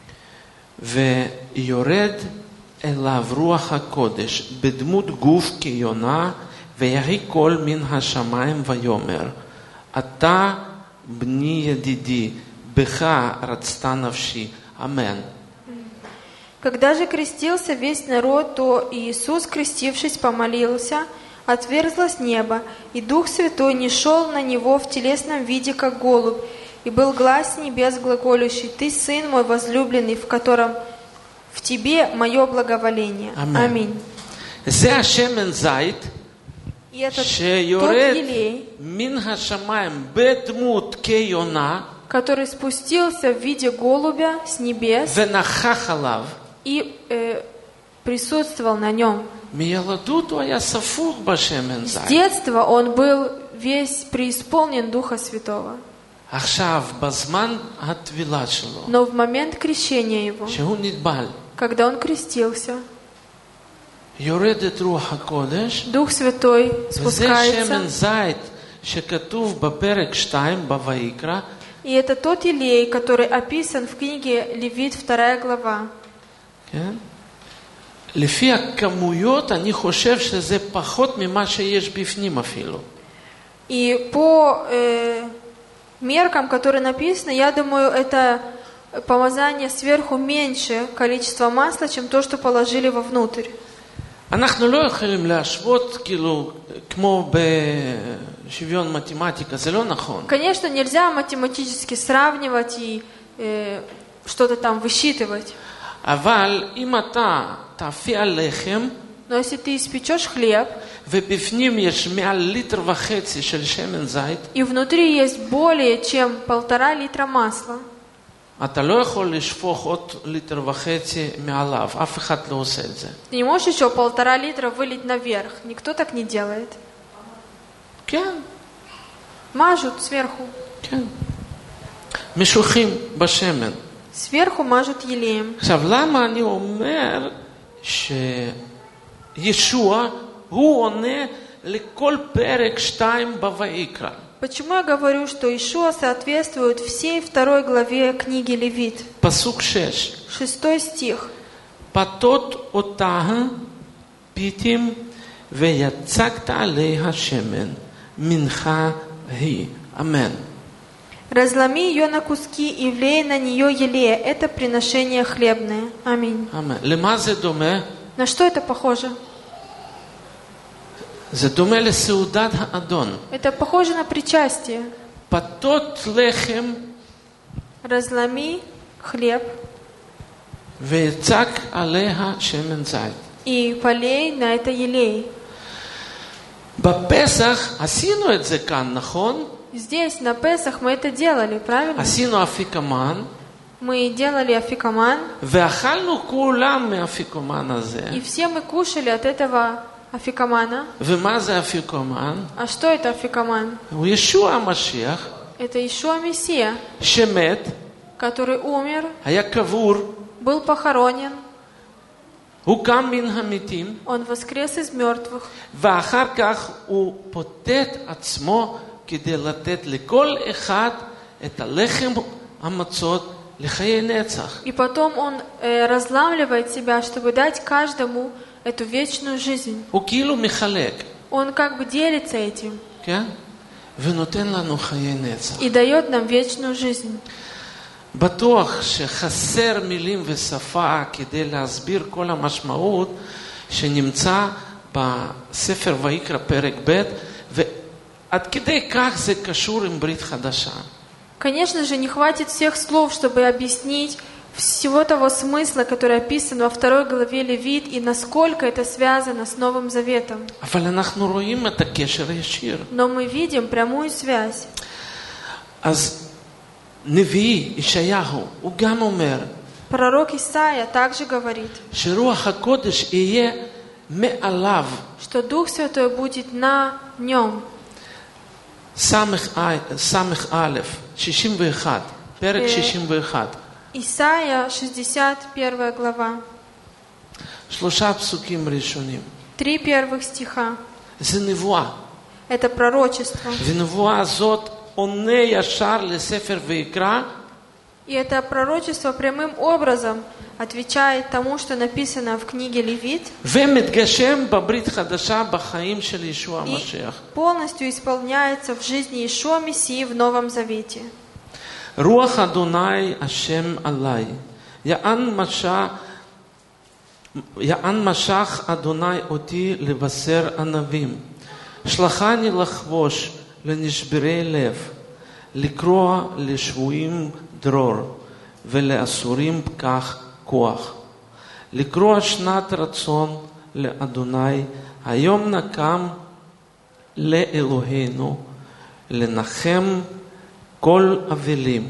ויורד אליו רוח הקודש בדמות גוף כיונה ויהי קול מן השמיים ויאמר אתה בני ידידי בך רצתה נפשי אמן. Когда же крестился весь народ, то Иисус, крестившись, помолился, отверзлось небо, и Дух Святой нишел на него в телесном виде, как голубь, и был глас с небес глаголющий: «Ты, Сын мой возлюбленный, в котором в тебе мое благоволение». Аминь. זה השמן זית И этот тот שיורד елей, מן השמיים בדמות כיונה который спустился в виде голубя с небес ונכח עליו. и э, присутствовал на нем. מילדות הוא היה ספוג בשמן С זית. детства он был весь преисполнен Духа Святого. עכשיו, בזמן הטבילה שלו, Но в момент крещения его, שהוא נטבל, когда он крестился, יורדת רוח הקודש, Дух Святой וזה שמן спускается, זית שכתוב בפרק שתיים בויקרא, и это тот елей, который описан в книге Левит, вторая глава. כן? לפי הכמויות, אני חושב שזה פחות ממה שיש בפנים אפילו. И по э, меркам, которые написаны, я думаю, это помазание сверху меньше количество масла, чем то, что положили вовнутрь. אנחנו לא יכולים להשוות כאילו כמו שוויון מתמטיקה, זה לא נכון. Конечно, нельзя математически сравнивать и э, что-то там высчитывать. אבל אם אתה תאפיע לחם, Но если ты испечешь хлеб, ובפנים יש מעל ליטר וחצי של שמן זית, и внутри есть более чем полтора литра масла, אתה לא יכול לשפוך עוד ליטר וחצי מעליו, אף אחד לא עושה את זה. ты не можешь еще полтора литра вылить наверх. Никто так не делает. כן, Мажут сверху. כן. משוחים בשמן. Сверху мажут елеем. עכשיו, למה אני אומר שישוע הוא עונה לכל פרק שתיים בויקרא? Почему я говорю, что Ишуа соответствует всей второй главе книги Левит? פסוק שש. Шестой стих. פתות אותה פיתים ויצקת עליה שמן, מנחה היא. אמן. Разломи ее на куски и влей на нее елея. Это приношение хлебное. Аминь. אמן. למה זה דומה? На что это похоже? זה דומה לסעודת האדון. Это похоже на причастие. פתות לחם Разломи хлеб ויצק עליה שמן זית. и полей на это елей. בפסח עשינו את זה כאן, נכון? Здесь, на Песах, мы это делали, правильно? עשינו אפיקומן, Мы делали афикаман, ואכלנו כולם מהאפיקומן הזה. и все мы кушали от этого афикамана. ומה זה אפיקומן? А что это афикаман? הוא ישוע המשיח, Это Ишуа Мессия, שמת, который умер, היה קבור, был похоронен, הוא קם מן המתים, он воскрес из мертвых. ואחר כך הוא פוטט עצמו כדי לתת לכל אחד את הלחם המצות לחיי נצח. И потом он э, разламливает себя, чтобы дать каждому эту вечную жизнь. הוא כאילו מחלק, Он как бы делится этим כן? ונותן לנו חיי נצח. и дает нам вечную жизнь. בטוח שחסר מילים ושפה כדי להסביר כל המשמעות שנמצא בספר ויקרא פרק ב' ועד כדי כך זה קשור עם ברית חדשה. Конечно же, не хватит всех слов, чтобы объяснить всего того смысла, который описан во второй главе Левит, и насколько это связано с Новым Заветом. אבל אנחנו רואים את הקשר הישיר. Но мы видим прямую связь. אז נביא ישעיהו, הוא גם אומר, Пророк Исаия также говорит, שרוח הקודש יהיה מעליו. что Дух Святой будет на нем. סמך א', שישים ואחת, פרק שישים ואחת. Исаия, шестьдесят первая глава. שלושה פסוקים ראשונים. Три первых стиха. זה נבואה. Это пророчество. ונבואה הזאת עונה ישר לספר ויקרא. И это пророчество прямым образом отвечает тому, что написано в книге Левит, ומתגשם בברית חדשה בחיים של ישוע המשיח. и полностью исполняется в жизни Ишуа Мессии в Новом Завете. רוח אדוני השם עלי, יען משך, יען משך אדוני אותי לבשר ענבים, שלחני לחבוש לנשברי לב, לקרוא לשבויים דרור ולאסורים פקח כוח, לקרוא שנת רצון לאדוני, היום נקם לאלוהינו, לנחם כל אבלים,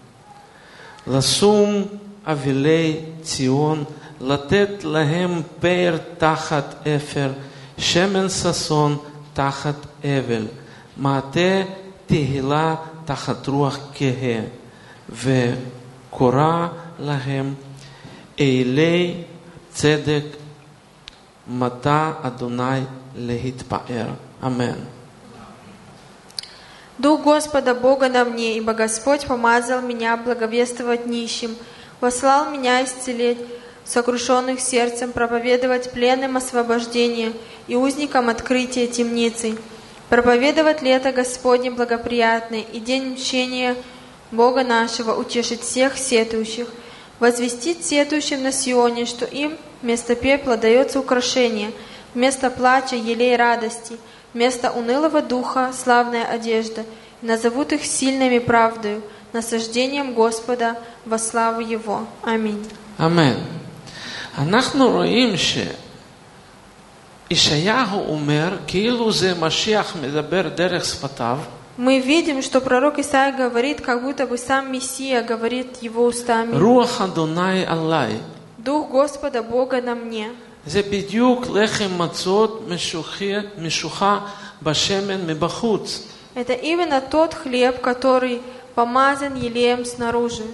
לשום אבלי ציון, לתת להם פאר תחת אפר, שמן ששון תחת אבל, מעטה תהילה תחת רוח כהה, וקורא להם אלי צדק, מטה אדוני להתפאר. אמן. Дух Господа Бога на мне, ибо Господь помазал меня благовествовать нищим, послал меня исцелить сокрушенных сердцем, проповедовать пленным освобождение и узникам открытие темницы, проповедовать лето Господне благоприятное и день мщения Бога нашего, утешить всех сетующих, возвестить сетующим на Сионе, что им вместо пепла дается украшение, вместо плача елей радости, Вместо унылого духа славная одежда, и назовут их сильными правдою, насаждением Господа во славу Его. Аминь. אמן. אנחנו רואים שישעיהו אומר, כאילו זה משיח מדבר דרך שפתיו. Мы видим, что пророк Исаия говорит, как будто бы сам Мессия говорит его устами. רוח אדוני עליי. Дух Господа Бога на мне. זה בדיוק לחם מצות משוחה בשמן מבחוץ. Это именно тот хлеб, который помазан елеем снаружи.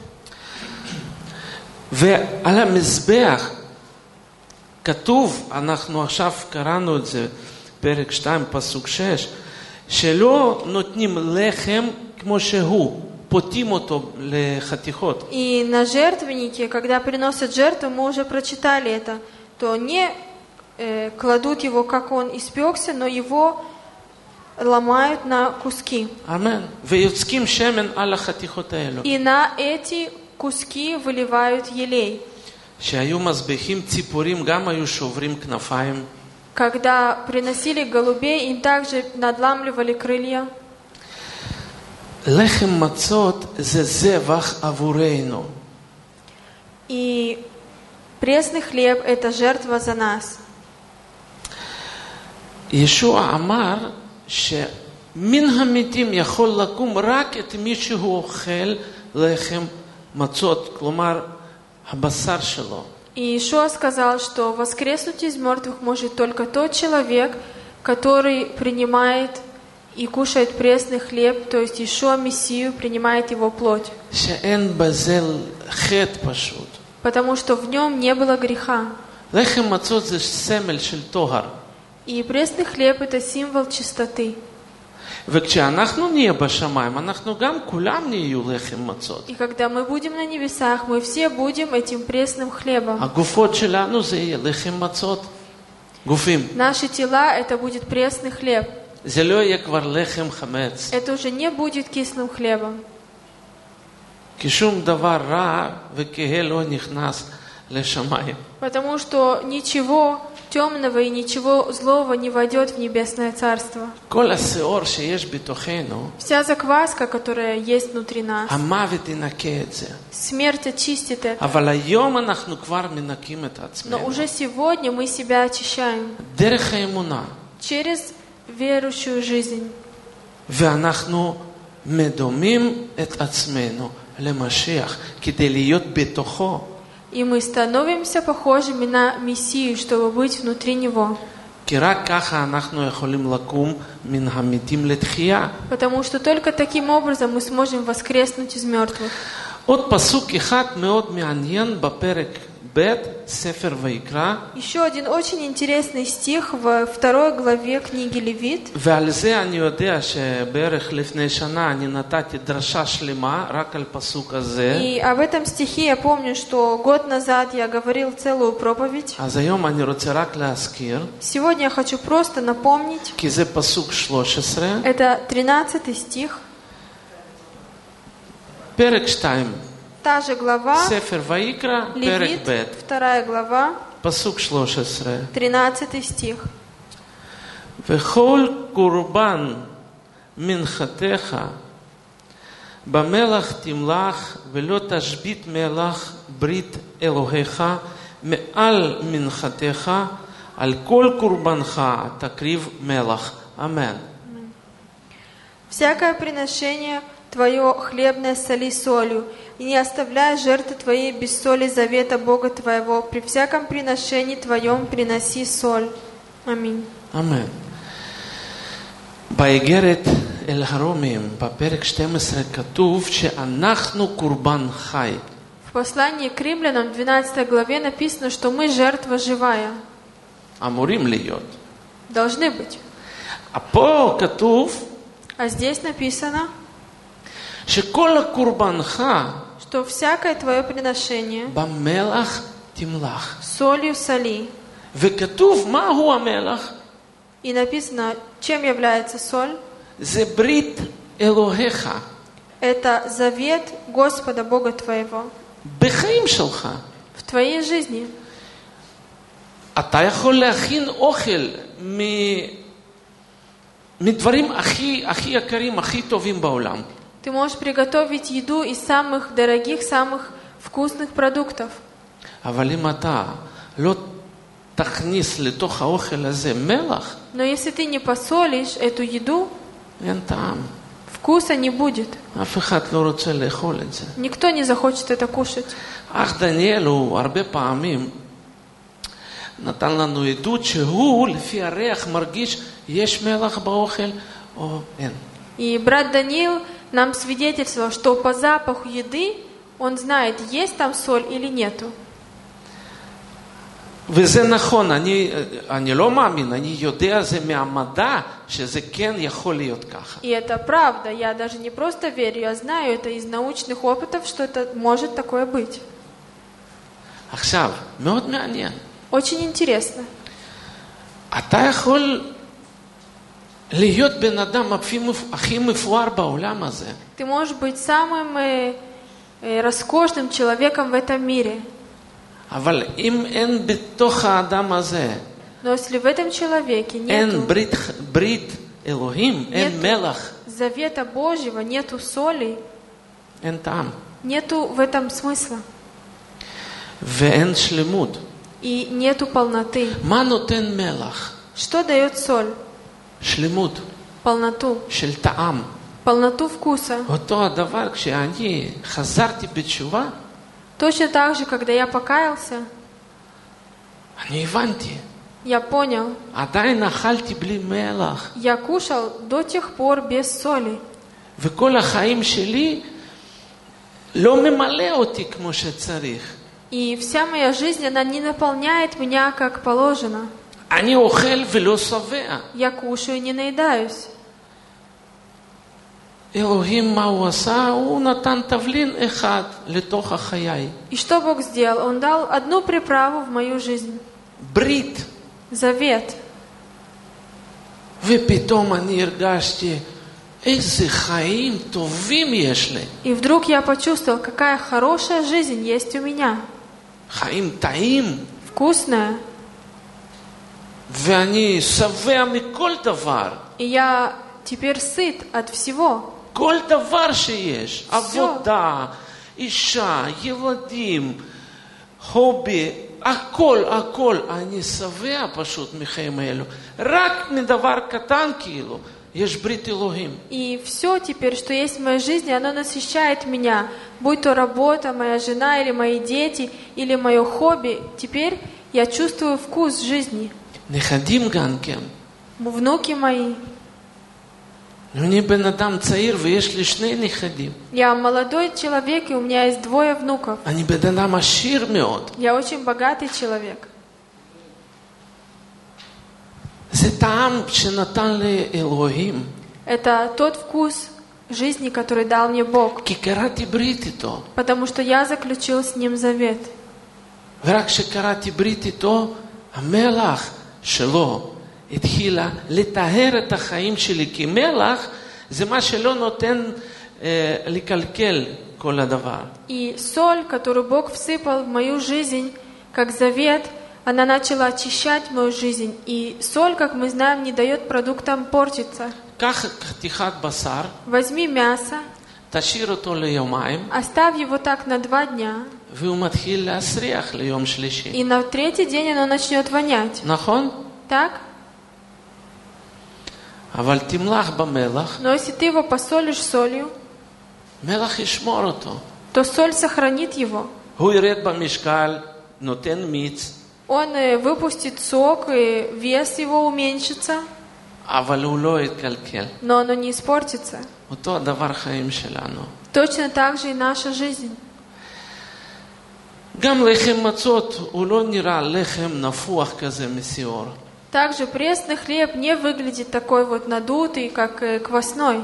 ועל המזבח כתוב, אנחנו עכשיו קראנו את זה, פרק שתיים, פסוק שש, שלא נותנים לחם כמו שהוא, פותים אותו לחתיכות. И на жертвеннике, когда приносят жертву, мы уже прочитали это, то не э, кладут его, как он испекся, но его ломают на куски. אמן. ויוצקים שמן על החתיכות האלו. И на эти куски выливают елей. שהיו מזבחים ציפורים גם היו שוברים כנפיים. Когда приносили голубей, им также надламливали крылья. לחם מצות זה זבח עבורנו. И пресный хлеб – это жертва за нас. ישוע אמר שמן המתים יכול לקום רק את מי שהוא אוכל לחם מצות, כלומר הבשר שלו. И Иешуа сказал, что воскреснуть из мертвых может только тот человек, который принимает и кушает пресный хлеб, то есть Иешуа Мессию, принимает его плоть. שאין בזה חטא פשוט. Потому что в нем не было греха. לחם מצות זה סמל של טוהר. И пресный хлеб – это символ чистоты. וכשאנחנו נהיה בשמיים, אנחנו גם כולם נהיו לחם מצות. И когда мы будем на небесах, мы все будем этим пресным хлебом. הגופות שלנו זה יהיה לחם מצות. גופים. Наши тела – это будет пресный хлеб. זה לא יהיה כבר לחם חמץ. Это уже не будет кислым хлебом. כי שום דבר רע וכהה לא נכנס לשמיים. Потому что ничего темного и ничего злого не войдет в небесное царство. כל השאור שיש בתוכנו, Вся закваска, которая есть внутри нас, המוות ינקה את זה. смерть очистит это. אבל היום אנחנו כבר מנקים את עצמנו. Но уже сегодня мы себя очищаем דרך האמונה. через верующую жизнь. ואנחנו מדומים את עצמנו למשיח כדי להיות בתוכו. И мы становимся похожими на Мессию, чтобы быть внутри Него. כי רק ככה אנחנו יכולים לקום מן המתים לתחייה. Потому что только таким образом мы сможем воскреснуть из мертвых. עוד פסוק אחד מאוד מעניין בפרק ב' ספר ויקרא. Еще один очень интересный стих во второй главе книги Левит. ועל זה אני יודע שבערך לפני שנה אני נתתי דרשה שלמה רק על פסוק הזה. И об этом стихе я помню, что год назад я говорил целую проповедь. אז היום אני רוצה רק להזכיר. Сегодня я хочу просто напомнить. כי זה פסוק שלוש עשרה. Это тринадцатый стих. פרק שתיים. Та же глава, ספר ויקרא, פרק Левит, ב', вторая глава, פסוק שלוש עשרה. тринадцатый стих. וכל קורבן מנחתך במלח תמלח ולא תשבית מלח ברית אלוהיך מעל מנחתך על כל קורבנך תקריב מלח. אמן. Всякое приношение Твое хлебное соли солью, и не оставляй жертвы Твоей без соли завета Бога Твоего. При всяком приношении Твоем приноси соль. Аминь. אמן. באיגרת אל הרומים, בפרק שתים עשרה, כתוב שאנחנו קורבן חי. В послании к римлянам, в двенадцатой главе написано, что мы жертва живая. אמורים להיות. Должны быть. פה כתוב А здесь написано, שכל הקורבנך что всякое Твое приношение במלח תמלח. солью соли. וכתוב מהו המלח? И написано, чем является соль? זה ברית אלוהיך. Это завет Господа Бога Твоего בחיים שלך. в Твоей жизни. אתה יכול להכין אוכל מדברים הכי, הכי יקרים, הכי טובים בעולם. Ты можешь приготовить еду из самых дорогих, самых вкусных продуктов. אבל אם אתה לא תכניס לתוך האוכל הזה מלח, Но если ты не посолишь эту еду, אין טעם. вкуса не будет. אף אחד לא רוצה לאכול את זה. Никто не захочет это кушать. אך דניאל הוא הרבה פעמים נתן לנו עדות שהוא לפי הריח מרגיש יש מלח באוכל או אין. И брат Даниил нам свидетельствовал, что по запаху еды он знает, есть там соль или нету. וזה נכון, אני, אני לא מאמין, אני יודע זה מהמדע שזה כן יכול להיות ככה. И это правда, я даже не просто верю, я знаю это из научных опытов, что это может такое быть. עכשיו, מאוד מעניין. Очень интересно. אתה יכול להיות בן אדם הכי מפואר בעולם הזה. Ты можешь быть самым э, э, роскошным человеком в этом мире. אבל אם אין בתוך האדם הזה, Но если в этом человеке אין нету ברית, ברית אלוהים, אין מלח, завета Божьего, нету соли, אין טעם. нету в этом смысла. ואין שלמות. И нету полноты. מה נותן מלח? Что дает соль? שלמות, Полноту. של טעם. Полноту вкуса. אותו הדבר, כשאני חזרתי בתשובה, Точно так же, когда я покаялся, אני הבנתי. я понял, עדיין אכלתי בלי מלח. я кушал до тех пор без соли. וכל החיים שלי לא ממלא אותי כמו שצריך. И вся моя жизнь, она не наполняет меня как положено. אני אוכל ולא שבע. Я кушаю и не наедаюсь. אלוהים מה הוא עשה? הוא נתן תבלין אחד לתוך החיי. И что Бог сделал? Он дал одну приправу в мою жизнь. ברית. Завет. ופתאום אני הרגשתי איזה חיים טובים יש לי. И вдруг я почувствовал, какая хорошая жизнь есть у меня. חיים טעים. Вкусная. ואני שבע מכל דבר. И я теперь сыт от всего. כל דבר שיש. עבודה, אישה, ילדים, הובי, הכל, הכל. אני שבע פשוט מחיים האלו. רק מדבר קטן כאילו. יש ברית אלוהים. И все теперь, что есть в моей жизни, оно насыщает меня. Будь то работа, моя жена, или мои дети, или мое хобби. Теперь я чувствую вкус жизни. נכדים גם כן. Внуки мои. אני בן אדם צעיר ויש לי שני נכדים. Я молодой человек, и у меня есть двое внуков. אני בן אדם עשיר מאוד. Я очень богатый человек. זה טעם שנתן לאלוהים. Это тот вкус жизни, который дал мне Бог. כי קראתי ברית איתו. Потому что я заключил с Ним завет. ורק כשקראתי ברית איתו, המלח שלו התחילה לטהר את החיים שלי, כי מלח זה מה שלא נותן אה, לקלקל כל הדבר. И соль, которую Бог всыпал в мою жизнь, как завет, она начала очищать мою жизнь. И соль, как мы знаем, не дает продуктам портиться. קח חתיכת בשר, Возьми мясо, תשאיר אותו ליומיים, оставь его так на два дня, והוא מתחיל להסריח ליום שלישי. и на третий день оно начнет вонять. נכון? Так? אבל תמלח במלח, Но если ты его посолишь солью, מלח ישמור אותו. то соль сохранит его. הוא ירד במשקל, נותן מיץ, Он э, выпустит сок, и вес его уменьшится, אבל הוא לא יתקלקל. но оно не испортится. אותו הדבר חיים שלנו. Точно так же и наша жизнь. גם לחם מצות הוא לא נראה לחם נפוח כזה מסיור. Также пресный хлеб не выглядит такой вот надутый, как э, квасной.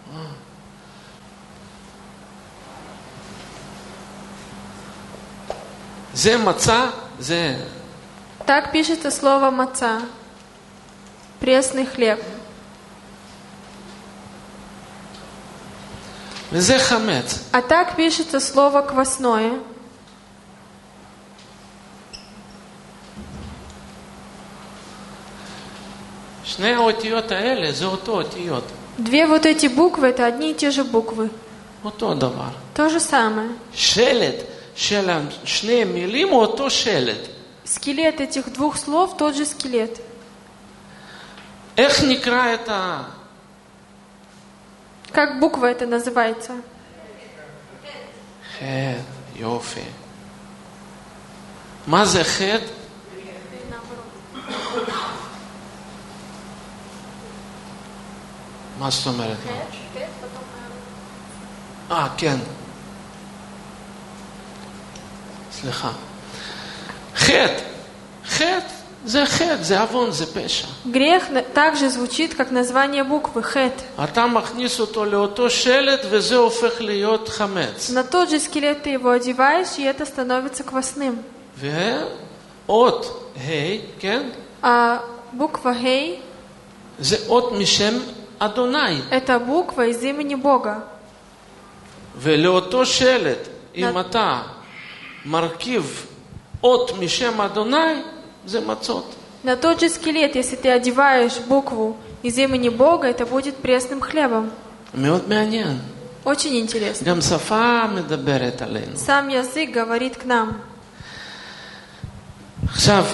זה מצה, זה... Так пишется слово маца. Пресный хлеб. וזה חמץ. А так пишется слово квасное. שני האותיות האלה זה אותו אותיות. Две вот эти буквы — это одни и те же буквы. אותו דבר. То же самое. שלד של שני מילים הוא אותו שלד. Скелет этих двух слов — тот же скелет. איך נקרא את ה... Как буква это называется? חטא, יופי. מה זה חטא? מה זאת אומרת? אה, כן. סליחה. חטא. חטא זה חטא, זה עוון, זה פשע. Грех также звучит как название буквы хет. אתה מכניס אותו לאותו שלט וזה הופך להיות חמץ. На тот же скелет ты его одеваешь, и это становится квасным. ואות ה', כן? А буква хей זה אות משם אדוני. это буква из имени Бога. ולאותו שלט, אם אתה מרכיב אות משם אדוני, זה מצות. На тот же скелет, если ты одеваешь букву из имени Бога, это будет пресным хлебом. מאוד מעניין. Очень интересно. גם שפה מדברת עלינו. Сам язык говорит к нам. עכשיו,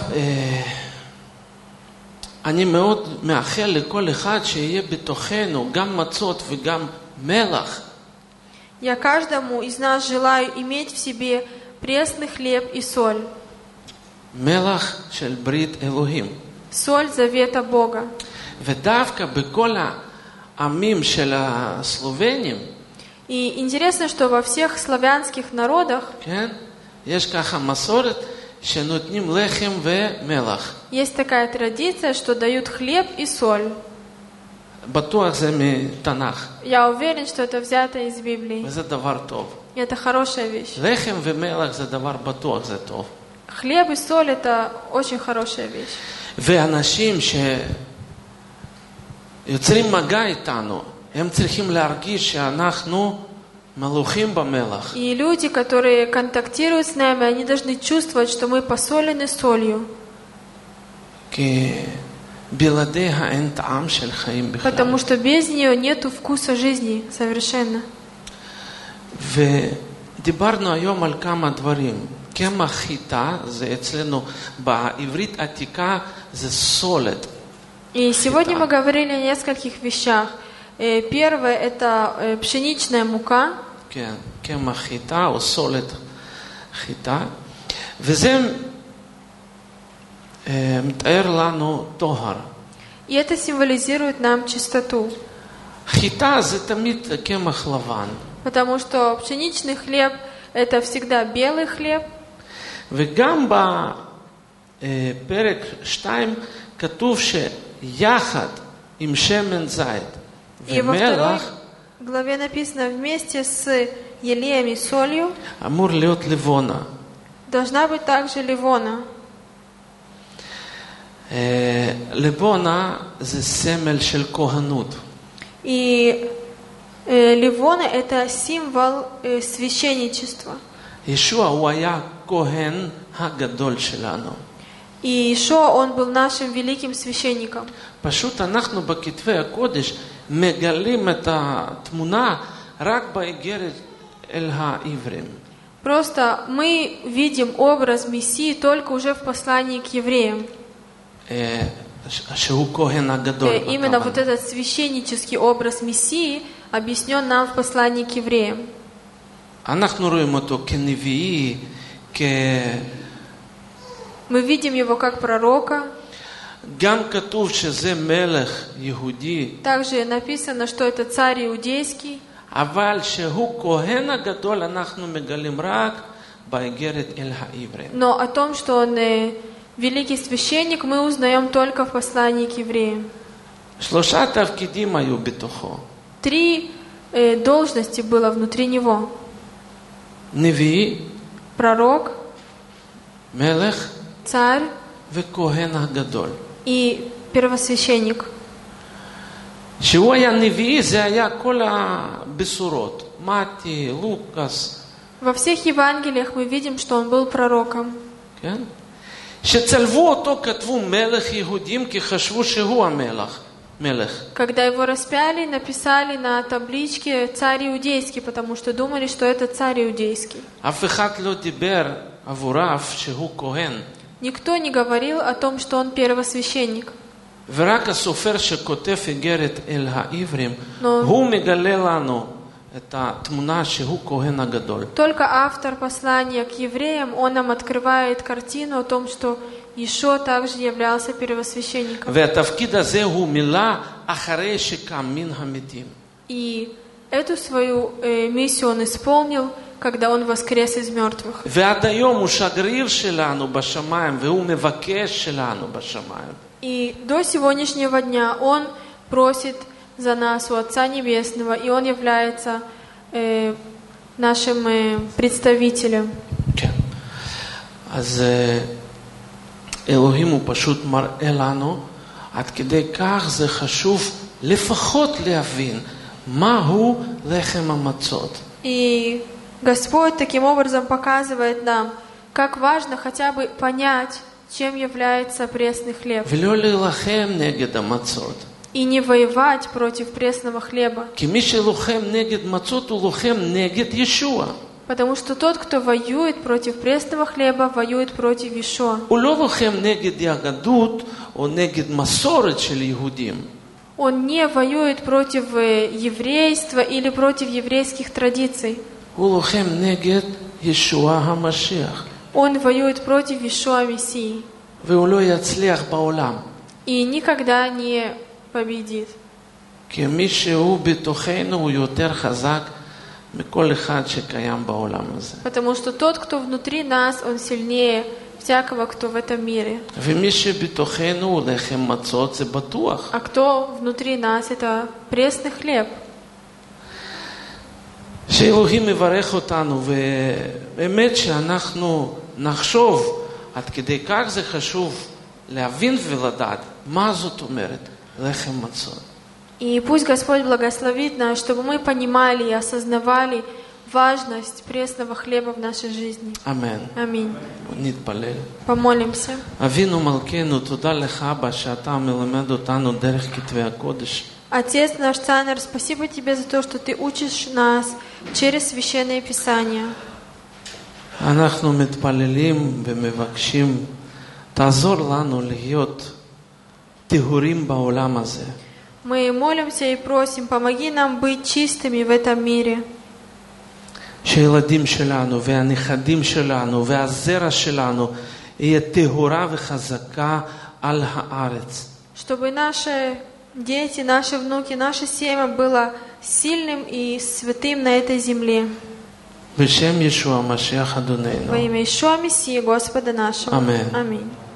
אני מאוד מאחל לכל אחד שיהיה בתוכנו גם מצות וגם מלח. Я каждому из нас желаю иметь в себе пресный хлеб и соль. מלח של ברית אלוהים. Соль завета Бога. ודווקא בכל העמים של הסלובנים, И интересно, что во всех славянских народах כן? יש ככה מסורת שנותנים לחם ומלח. есть такая традиция, что дают хлеб и соль. בטוח זה מתנ"ך. Я уверен, что это взято из Библии. וזה דבר טוב. И это хорошая вещь. לחם ומלח זה דבר בטוח, זה טוב. Хлеб и соль — это очень хорошая вещь. ואנשים שיוצרים מגע איתנו, הם צריכים להרגיש שאנחנו מלוחים במלח. И люди, которые контактируют с нами, они должны чувствовать, что мы посолены солью. כי בלעדיה אין טעם של חיים בכלל. Потому что без нее нету вкуса жизни совершенно. ודיברנו היום על כמה דברים. קמח חיטה, זה אצלנו בעברית עתיקה, זה סולת. И сегодня мы говорили о нескольких вещах. Э, Первое — это э, пшеничная мука. כן, קמח חיטה או סולת חיטה. וזה אה, מתאר לנו טוהר. И это символизирует нам чистоту. חיטה זה תמיד קמח לבן. Потому что пшеничный хлеб — это всегда белый хлеб. וגם בפרק שתיים כתוב שיחד עם שמן זית И во второй ומלח главе написано: вместе с елеем и солью אמור להיות לבונה. должна быть также ливона. לבונה זה סמל של כהנות. И э, ливона — это символ э, священничества. ישוע הוא היה כהן הגדול שלנו. И Ишуа, он был нашим великим священником. פשוט אנחנו בכתבי הקודש מגלים את התמונה רק באיגרת אל העברים. Просто мы видим образ Мессии только уже в послании к евреям. שהוא כהן הגדול. Э, Именно вот этот священнический образ Мессии объяснен нам в послании к евреям. אנחנו רואים אותו כנביאי, כ... Мы видим его как пророка. גם כתוב שזה מלך יהודי. Также написано, что это царь иудейский. אבל שהוא כהן הגדול אנחנו מגלים רק באיגרת אל העברים. Но о том, что он э, великий священник, мы узнаем только в послании к евреям. שלושה תפקידים היו בתוכו. Три э, должности было внутри него. נביא, Пророк, מלך царь וכהן הגדול. и первосвященник. שהוא היה נביא זה היה כל הבשורות. מתי, לוקאס. Во всех Евангелиях мы видим, что он был пророком. כן? שצלבו אותו כתבו מלך יהודים כי חשבו שהוא המלך. מלך. Когда его распяли, написали на табличке «Царь иудейский», потому что думали, что это царь иудейский. אף אחד לא דיבר עבוריו שהוא כהן. Никто не говорил о том, что он первосвященник. ורק הסופר שכותב איגרת אל העברים, הוא מגלה לנו את התמונה שהוא כהן הגדול. Только автор послания к евреям, он нам открывает картину о том, что Иешуа также являлся первосвященником. והתפקיד הזה הוא מילא אחרי שקם מן המתים. И эту свою э, миссию он исполнил, когда он воскрес из мертвых. ועד היום הוא שגריר שלנו בשמיים והוא מבקש שלנו בשמיים. И до сегодняшнего дня он просит за нас у Отца Небесного, и он является э, нашим э, представителем. כן. אז אלוהים הוא פשוט מראה לנו עד כדי כך זה חשוב לפחות להבין מהו לחם המצות. И Господь таким образом показывает нам, как важно хотя бы понять, чем является пресный хлеб. ולא להילחם נגד המצות. И не воевать против пресного хлеба. כי מי שלוחם נגד מצות הוא לוחם נגד ישוע. Потому что тот, кто воюет против пресного хлеба, воюет против Иешуа. הוא לא לוחם נגד יהדות או נגד מסורת של יהודים. Он не воюет против еврейства или против еврейских традиций. הוא לוחם נגד ישוע המשיח. Он воюет против Иешуа Мессии. והוא לא יצליח בעולם. И никогда не победит. כי מי שהוא בתוכנו הוא יותר חזק מכל אחד שקיים בעולם הזה. Потому что тот, кто внутри нас, он сильнее всякого, кто в этом мире. ומי שבתוכנו הוא לחם מצות זה בטוח. А кто внутри нас, это пресный хлеб. שאלוהים מברך אותנו, ובאמת שאנחנו נחשוב עד כדי כך זה חשוב להבין ולדעת מה זאת אומרת לחם מצות. И пусть Господь благословит нас, чтобы мы понимали и осознавали важность пресного хлеба в нашей жизни. אמן. Аминь. נתפלל. Помолимся. אבינו מלכנו, תודה לך אבא שאתה מלמד אותנו דרך כתבי הקודש. Отец наш Царь, спасибо Тебе за то, что Ты учишь нас через Священное Писание. אנחנו מתפללים ומבקשים, תעזור לנו להיות טהורים בעולם הזה. Мы молимся и просим, помоги нам быть чистыми в этом мире. שהילדים שלנו והנכדים שלנו והזרע שלנו יהיה טהורה וחזקה על הארץ. Чтобы наши дети, наши внуки, наше семя было сильным и святым на этой земле. בשם ישוע המשיח אדוננו. Во имя Иешуа Мессии, Господа нашего. Аминь. Аминь.